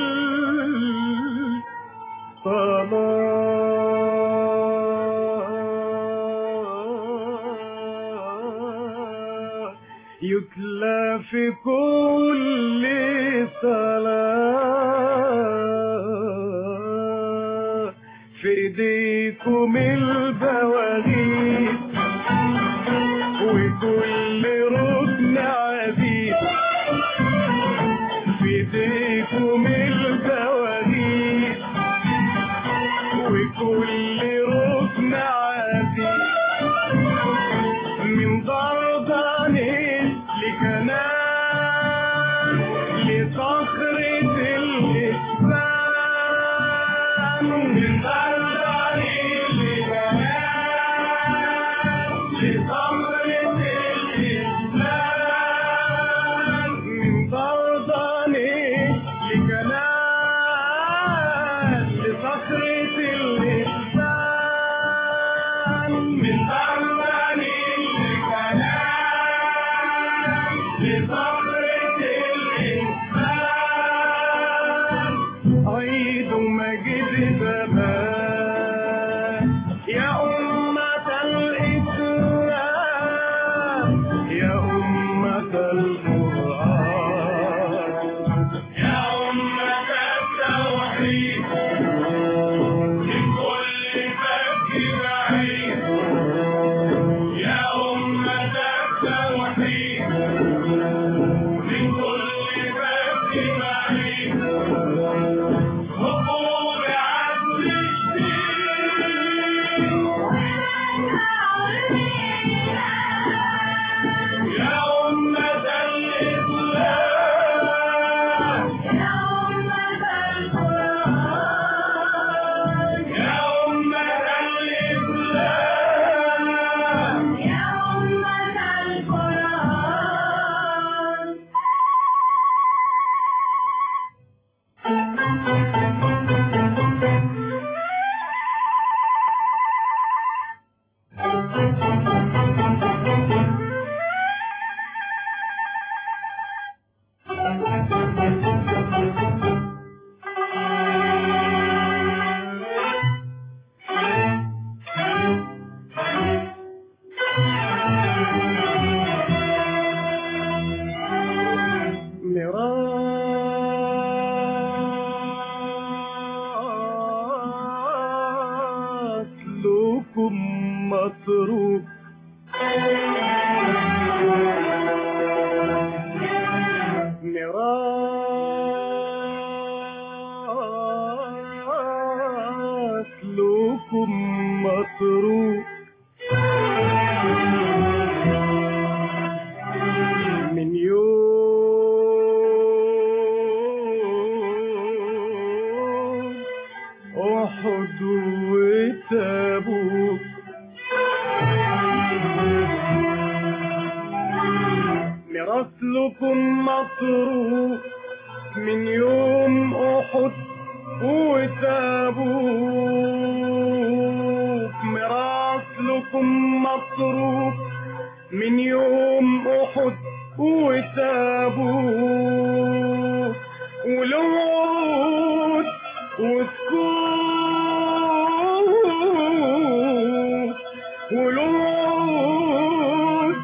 صلاة يتلى في كل صلاة في ايديكم البواغيث وكل ركن عزيز في ايديكم البواغيث وكل ركن عزيز من ضربانين لكنان لصخرة الإسلام من ضربانين لكنان لصخرة الإسلام من ضربانين لكنان لصخرة الإسلام من ضربانين لكنان لصخرة الإسلام عيد مجد زمان مطروق ميراث لكم مطروق من يوم أحد وتبوك ميراث لكم مطروق من يوم أحد وتبوك ميراث لكم مطروق من يوم أحد وتبوك ولود وسكوت ولود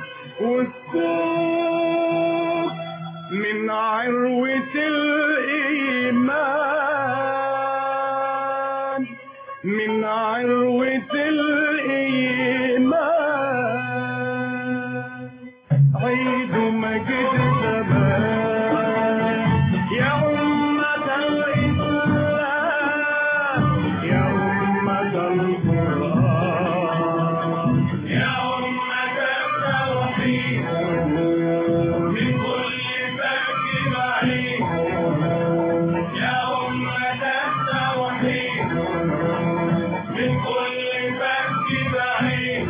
وسكوت من عروة الإيمان من عروة الإيمان عيد مجد زمان يا أمة الإسلام يا أمة القرآن يا أمة التوحيد من كل فك بعيد يا أمة التوحيد من كل فك بعيد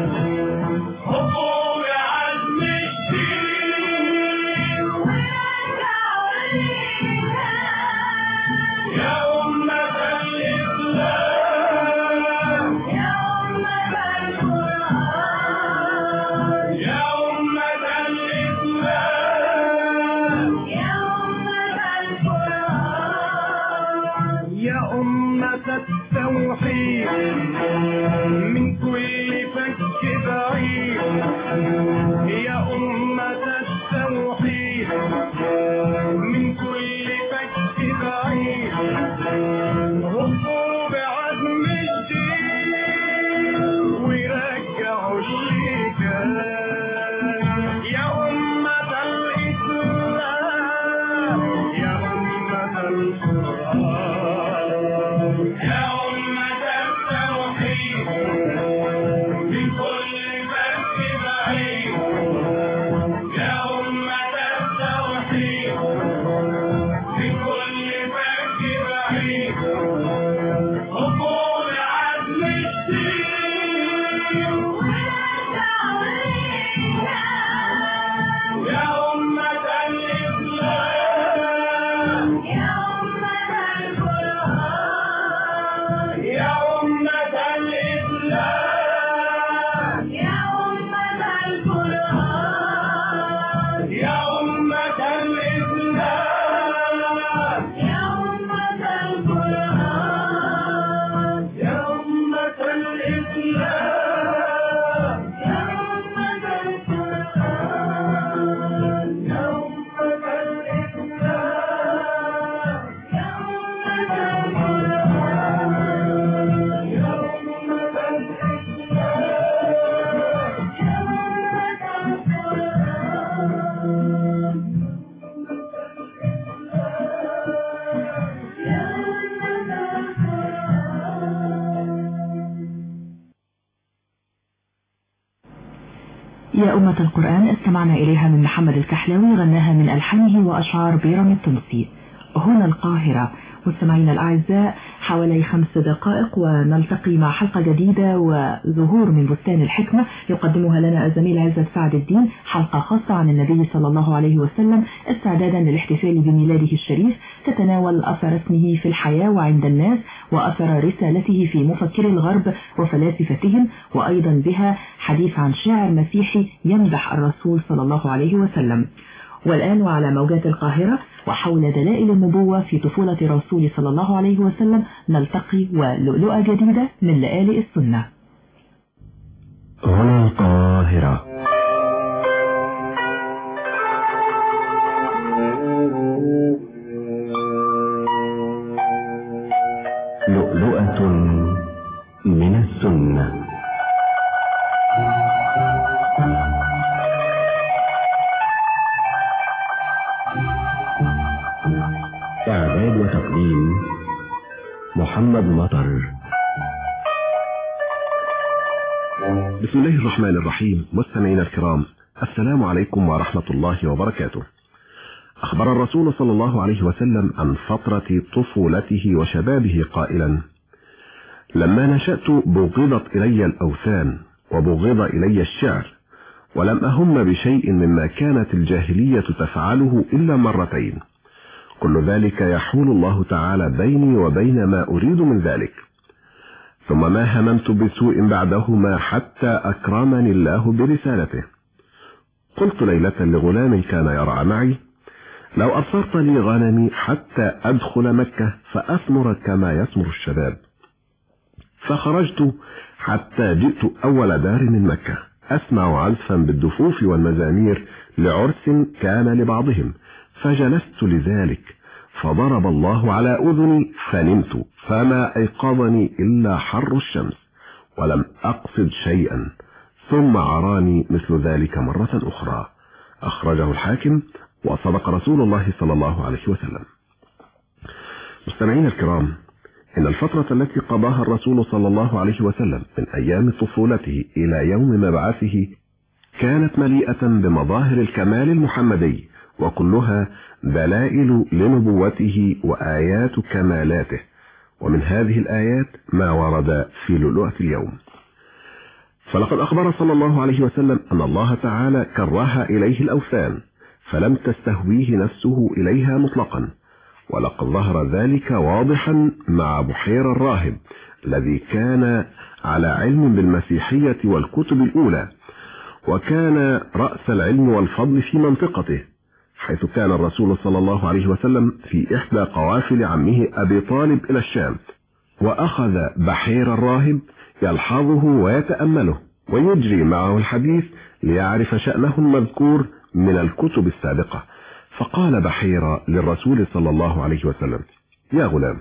حبوا بعزم الدين يا أمة الإسلام يا أمة القرآن يا أمة الإسلام يا أمة القرآن يا أمة التوحيد من كل فك بعيد يا أمة التوحيد من كل فك بعيد هبوا بعزم الدين ويرجعوا الشيكان يا أمة الإسلام يا أمة القرآن يا أمة التوحيد من كل فك بعيد يا أمة التوحيد من كل فك بعيد هبوا بعزم الدين يا أمة الإسلام يا أمة القرآن يا أمة الإسلام يا أمة القرآن يا أمة الإسلام يا أمة القرآن يا أمة الإسلام يا أمة القرآن يا أمة الإسلام يا أمة القرآن يا أمة يا أمة القرآن استمعنا إليها من محمد الكحلاوي غناها من ألحانه وأشعار بيرم التونسي. هنا القاهرة. مستمعينا الأعزاء حوالي خمس دقائق ونلتقي مع حلقة جديدة وظهور من بستان الحكمة يقدمها لنا الزميل عزت سعد الدين، حلقة خاصة عن النبي صلى الله عليه وسلم استعدادا للاحتفال بميلاده الشريف، تتناول أثر اسمه في الحياة وعند الناس وأثر رسالته في مفكري الغرب وفلاسفتهم، وأيضا بها حديث عن شاعر مسيحي يمدح الرسول صلى الله عليه وسلم. والآن وعلى موجات القاهرة وحول دلائل النبوة في طفولة الرسول صلى الله عليه وسلم نلتقي ولؤلؤة جديدة من لآلئ السنة. هنا القاهرة. لؤلؤة من السنة. إعداد وتقديم محمد مطر. بسم الله الرحمن الرحيم. مستمعينا الكرام، السلام عليكم ورحمة الله وبركاته. أخبر الرسول صلى الله عليه وسلم عن فترة طفولته وشبابه قائلا: لما نشأت بغضت إلي الأوثان وبغض إلي الشعر، ولم أهم بشيء مما كانت الجاهلية تفعله إلا مرتين، كل ذلك يحول الله تعالى بيني وبين ما أريد من ذلك، ثم ما هممت بسوء بعدهما حتى أكرمني الله برسالته. قلت ليلة لغلام كان يرعى معي: لو أبصرت لي غنمي حتى أدخل مكة فأثمر كما يثمر الشباب. فخرجت حتى جئت أول دار من مكة أسمع عزفا بالدفوف والمزامير لعرس كان لبعضهم، فجلست لذلك، فضرب الله على أذني فنمت، فما أيقظني إلا حر الشمس، ولم أقصد شيئا، ثم عراني مثل ذلك مرة أخرى. أخرجه الحاكم، وصدق رسول الله صلى الله عليه وسلم. مستمعين الكرام، إن الفترة التي قضاها الرسول صلى الله عليه وسلم من أيام طفولته إلى يوم مبعثه كانت مليئة بمظاهر الكمال المحمدي، وكلها دلائل لنبوته وآيات كمالاته. ومن هذه الآيات ما ورد في لؤلؤة اليوم. فلقد أخبر صلى الله عليه وسلم أن الله تعالى كره إليه الأوثان فلم تستهويه نفسه إليها مطلقا، ولقد ظهر ذلك واضحا مع بحير الراهب الذي كان على علم بالمسيحية والكتب الأولى، وكان رأس العلم والفضل في منطقته، حيث كان الرسول صلى الله عليه وسلم في إحدى قوافل عمه أبي طالب إلى الشام، وأخذ بحير الراهب يلحظه ويتأمله ويجري معه الحديث ليعرف شأنه المذكور من الكتب السابقة. فقال بحير للرسول صلى الله عليه وسلم: يا غلام،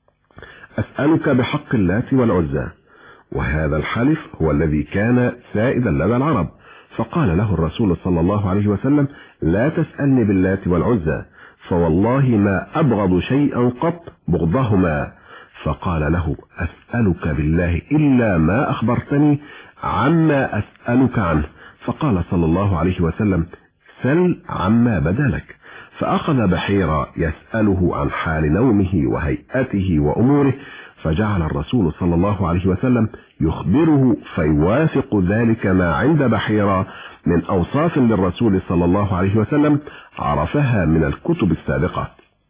أسألك بحق اللات والعزى. وهذا الحلف هو الذي كان سائدا لدى العرب. فقال له الرسول صلى الله عليه وسلم: لا تسألني باللات والعزى، فوالله ما أبغض شيئا قط بغضهما. فقال له: أسألك بالله إلا ما أخبرتني عما أسألك عنه. فقال صلى الله عليه وسلم: سل عما بدا لك. فأخذ بحيرة يسأله عن حال نومه وهيئته وأموره، فجعل الرسول صلى الله عليه وسلم يخبره فيوافق ذلك ما عند بحيرة من أوصاف للرسول صلى الله عليه وسلم عرفها من الكتب السابقة.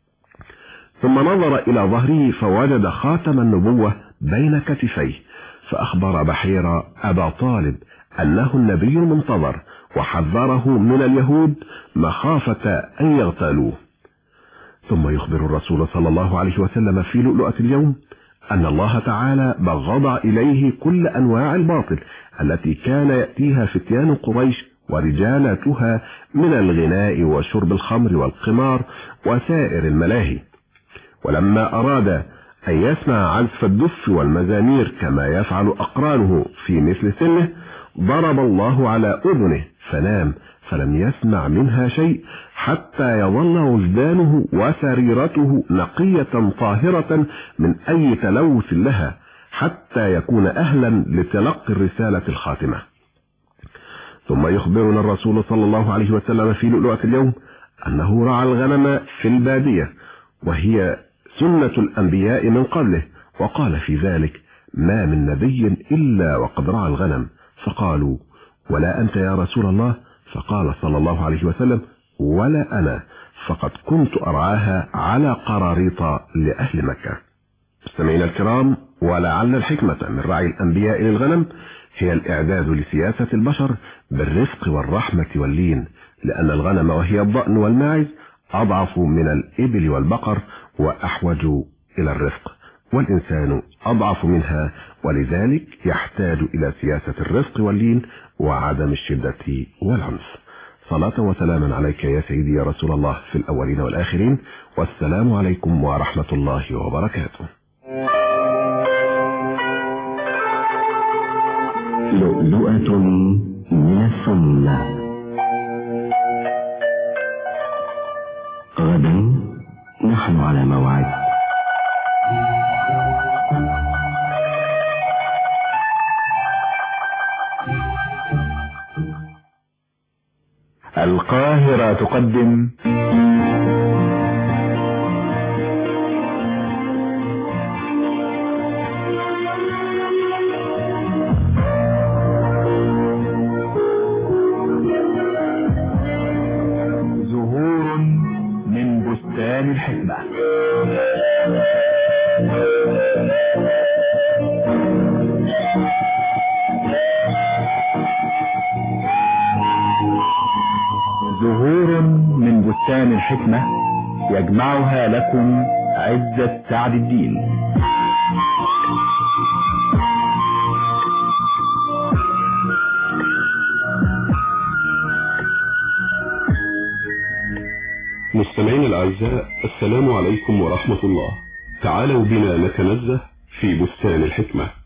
ثم نظر إلى ظهره فوجد خاتم النبوة بين كتفيه، فأخبر بحيرة أبا طالب أنه النبي المنتظر، وحذره من اليهود مخافة أن يغتالوه. ثم يخبر الرسول صلى الله عليه وسلم في لؤلؤة اليوم أن الله تعالى بغض إليه كل أنواع الباطل التي كان يأتيها فتيان قريش ورجالاتها من الغناء وشرب الخمر والقمار وسائر الملاهي. ولما أراد أن يسمع عزف الدف والمزامير كما يفعل أقرانه في مثل سنه، ضرب الله على أذنه فنام، فلم يسمع منها شيء حتى يظل وجدانه وسريرته نقية طاهرة من أي تلوث لها، حتى يكون أهلا لتلقي الرسالة الخاتمة. ثم يخبرنا الرسول صلى الله عليه وسلم في لؤلؤة اليوم أنه رعى الغنم في البادية، وهي سنة الأنبياء من قبله، وقال في ذلك: ما من نبي إلا وقد رعى الغنم. فقالوا: ولا أنت يا رسول الله؟ فقال صلى الله عليه وسلم: ولا أنا، فقد كنت أرعاها على قراريط لأهل مكة. مستمعينا الكرام، ولعل الحكمة من رعي الأنبياء للغنم هي الإعداد لسياسة البشر بالرفق والرحمة واللين، لأن الغنم وهي الضأن والماعز أضعف من الإبل والبقر وأحوج إلى الرفق، والإنسان أضعف منها، ولذلك يحتاج إلى سياسة الرفق واللين وعدم الشدة والعنف. صلاة وسلاما عليك يا سيدي يا رسول الله في الأولين والآخرين، والسلام عليكم ورحمة الله وبركاته. لؤلؤة من السنة. غدا نحن على موعد. القاهرة تقدم زهور من بستان الحكمة. زهور من بستان الحكمة يجمعها لكم عزة سعد الدين. مستمعين الأعزاء، السلام عليكم ورحمة الله. تعالوا بنا نتنزه في بستان الحكمة.